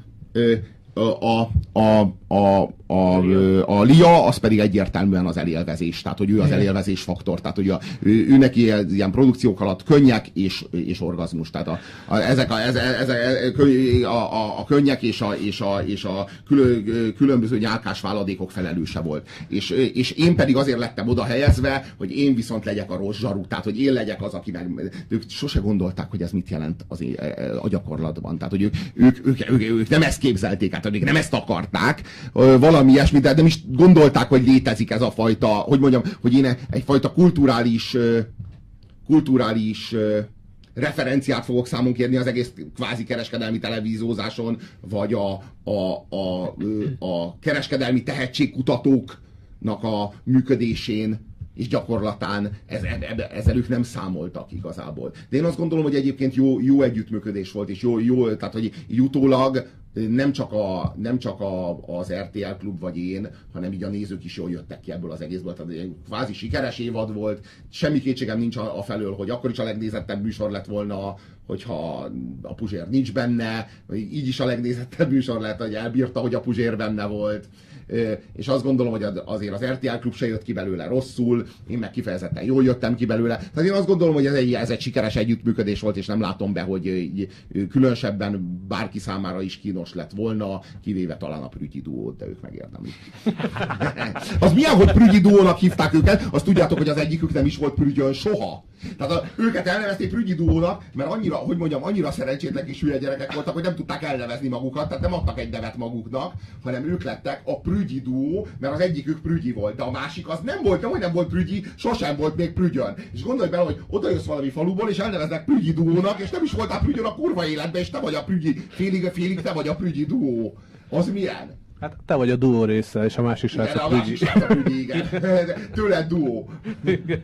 A, a, a, a, a Lia, az pedig egyértelműen az elélvezés, tehát hogy ő az elélvezés faktor, tehát hogy a, ő, ő neki ilyen produkciók alatt könnyek és, és orgazmus, tehát a, a, ezek a, ez, ez, a, a, a könnyek és a, és a, és a külön, különböző nyálkás váladékok felelőse volt. És, és én pedig azért lettem oda helyezve, hogy én viszont legyek a rossz zsaru, tehát hogy én legyek az, aki meg... Ők sose gondolták, hogy ez mit jelent az, a gyakorlatban, tehát hogy ők, ők, ők, ők, ők nem ezt képzelték, hát még nem ezt akarták, valami ilyesmit, de nem is gondolták, hogy létezik ez a fajta, hogy mondjam, hogy én egyfajta kulturális, kulturális referenciát fogok számon kérni az egész kvázi kereskedelmi televíziózáson, vagy a, a, a, a kereskedelmi tehetségkutatóknak a működésén és gyakorlatán ez, ezzel ők nem számoltak igazából. De én azt gondolom, hogy egyébként jó, jó együttműködés volt, és jó, jó, tehát hogy így utólag nem csak, a, nem csak a, az er té el Klub vagy én, hanem így a nézők is jól jöttek ki ebből az egészből. Tehát egy kvázi sikeres évad volt, semmi kétségem nincs a, a felől, hogy akkor is a legnézettebb műsor lett volna, hogyha a Puzsér nincs benne, így is a legnézettebb műsor lett, hogy elbírta, hogy a Puzsér benne volt. És azt gondolom, hogy azért az er té el Klub se jött ki belőle rosszul, én meg kifejezetten jól jöttem ki belőle. Tehát én azt gondolom, hogy ez egy, ez egy sikeres együttműködés volt, és nem látom be, hogy különösebben bárki számára is kínos lett volna, kivéve talán a Prügyi duót, de ők megérdemlik. Az milyen, hogy Prügyi duónak hívták őket, azt tudjátok, hogy az egyikük nem is volt Prügyön soha. Tehát a, őket elnevezték Prügyi duónak, mert annyira, hogy mondjam, annyira szerencsétlen és hülye gyerekek voltak, hogy nem tudták elnevezni magukat, tehát nem adtak egy nevet maguknak, hanem ők lettek a Prügyi duó, mert az egyikük Prügyi volt, de a másik az nem volt, hogy nem volt Prügyi, sosem volt még Prügyön. És gondolj bele, hogy oda jössz valami faluból, és elneveznek Prügyi duónak, és nem is voltál Prügyön a kurva életben, és te vagy a Prügyi, félig, félig te vagy a Prügyi duó. Az milyen? Hát te vagy a duó része, és a másik srác a Prügyi. A másik srác a Prügyi, igen. Tőled duó. Igen.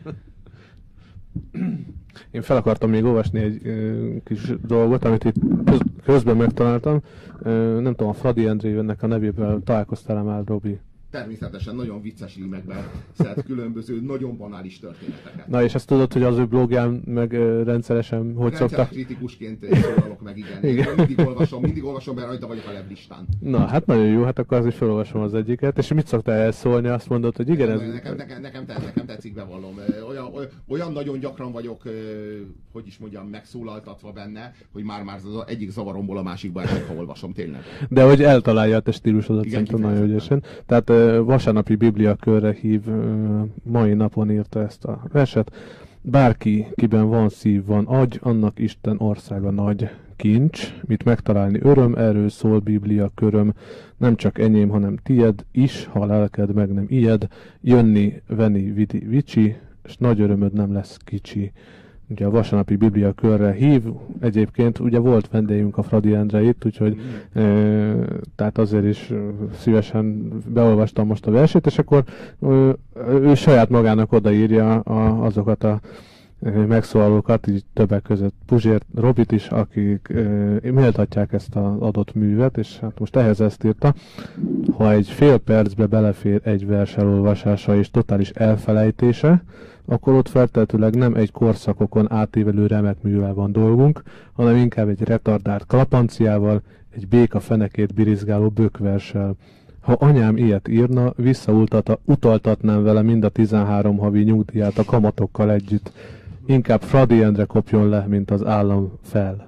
Én fel akartam még olvasni egy ö, kis dolgot, amit itt köz, közben megtaláltam. Ö, nem tudom, a Fradi Endrévennek a nevével találkoztál már, Robi? Természetesen nagyon vicces rímekben szed különböző, nagyon banális történeteket. Na és ezt tudod, hogy az ő blogján meg ö, rendszeresen, hogy szoktak? kritikusként szólalok meg, igen. igen. Mindig olvasom, mindig olvasom, mert rajta vagyok a leblistán. Na, hát nagyon jó, hát akkor azért felolvasom az egyiket. És mit szoktál elszólni? Azt mondod, hogy igen, ez... Nekem, nekem, nekem, nekem tetszik, bevallom. Olyan, olyan, olyan nagyon gyakran vagyok, hogy is mondjam, megszólaltatva benne, hogy már-már az egyik zavaromból a másikba esek, ha olvasom, tényleg. De hogy eltalálja a te stílusodat, szerintem nagyon ügyesen. Tehát vasárnapi bibliakörre hív, mai napon írta ezt a verset. Bárki, kiben van szív, van agy, annak Isten országa nagy kincs, mit megtalálni öröm, erről szól Biblia köröm, nem csak enyém, hanem tied is, ha lelked meg nem ijed, jönni, venni, vidi, vicsi, és nagy örömöd nem lesz kicsi. Ugye a vasárnapi Biblia körre hív, egyébként ugye volt vendégünk a Fradi Endre itt, úgyhogy mm. e, tehát azért is szívesen beolvastam most a versét, és akkor e, ő saját magának odaírja a, azokat a e, megszólalókat, így többek között Puzsért, Robit is, akik e, méltatják ezt az adott művet, és hát most ehhez ezt írta, ha egy fél percbe belefér egy vers elolvasása és totális elfelejtése, akkor ott feltehetőleg nem egy korszakokon átívelő remek művel van dolgunk, hanem inkább egy retardált klapanciával, egy béka fenekét birizgáló bökverssel. Ha anyám ilyet írna, visszautaltatnám vele mind a tizenhárom havi nyugdíját a kamatokkal együtt. Inkább Fradi Endre kopjon le, mint az állam fel.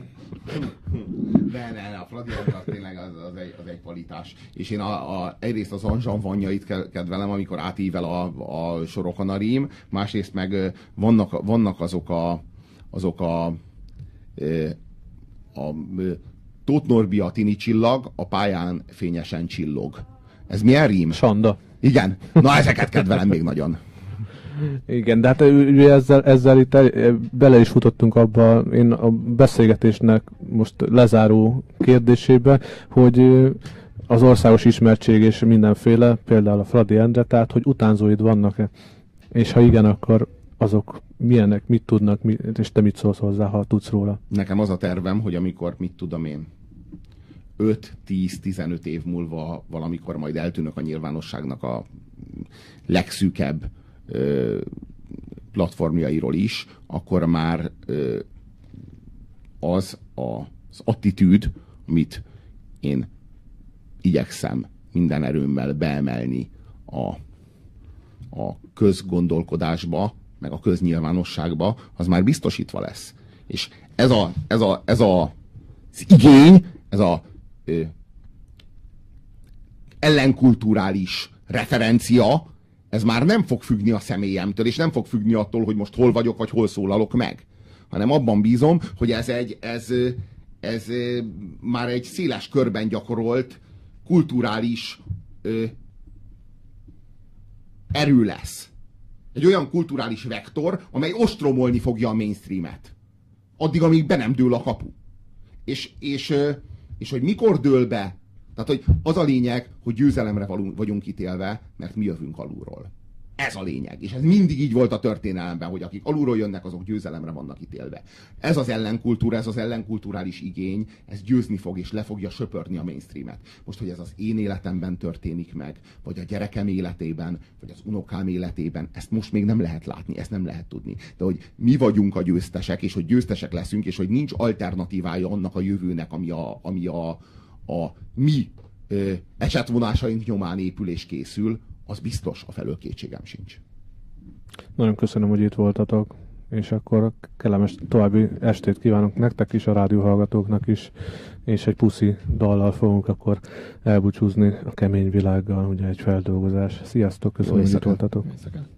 De ne, ne, a Fradi Endre tényleg az, az, egy, az egy kvalitás. És én a, a, egyrészt az Anzsan Vanyait kedvelem, amikor átível a, a sorokon a rím, másrészt meg vannak, vannak azok a azok a, a, a Tóth Norbi a tini csillag, a pályán fényesen csillog. Ez milyen rím? Sanda. Igen. Na, ezeket kedvelem még nagyon. Igen, de hát ugye ezzel, ezzel itt bele is futottunk abba, én a beszélgetésnek most lezáró kérdésébe, hogy az országos ismertség és mindenféle, például a Fradi Endre, tehát hogy utánzóid vannak-e? És ha igen, akkor azok milyenek, mit tudnak, mit, és te mit szólsz hozzá, ha tudsz róla? Nekem az a tervem, hogy amikor, mit tudom én, öt, tíz, tizenöt év múlva valamikor majd eltűnök a nyilvánosságnak a legszűkebb ö, platformjairól is, akkor már ö, az a, az attitűd, amit én igyekszem minden erőmmel beemelni a, a közgondolkodásba, meg a köznyilvánosságba, az már biztosítva lesz. És ez a, ez a, ez a az igény, ez a ö, ellenkulturális referencia, ez már nem fog függni a személyemtől, és nem fog függni attól, hogy most hol vagyok, vagy hol szólalok meg. Hanem abban bízom, hogy ez egy, ez, ez már egy széles körben gyakorolt kulturális ö, erő lesz. Egy olyan kulturális vektor, amely ostromolni fogja a mainstreamet. Addig, amíg be nem dől a kapu. És, és, és hogy mikor dől be, tehát hogy az a lényeg, hogy győzelemre vagyunk ítélve, mert mi jövünk alulról. Ez a lényeg. És ez mindig így volt a történelemben, hogy akik alulról jönnek, azok győzelemre vannak ítélve. Ez az ellenkultúra, ez az ellenkulturális igény, ez győzni fog és le fogja söpörni a mainstreamet. Most, hogy ez az én életemben történik meg, vagy a gyerekem életében, vagy az unokám életében, ezt most még nem lehet látni, ezt nem lehet tudni. De hogy mi vagyunk a győztesek, és hogy győztesek leszünk, és hogy nincs alternatívája annak a jövőnek, ami a, ami a, a mi ö, esetvonásaink nyomán épül és készül, az biztos, a felől kétségem sincs. Nagyon köszönöm, hogy itt voltatok, és akkor kellemes további estét kívánok nektek is, a rádióhallgatóknak is, és egy puszi dallal fogunk akkor elbúcsúzni a kemény világgal, ugye egy feldolgozás. Sziasztok, köszönöm, hogy itt voltatok.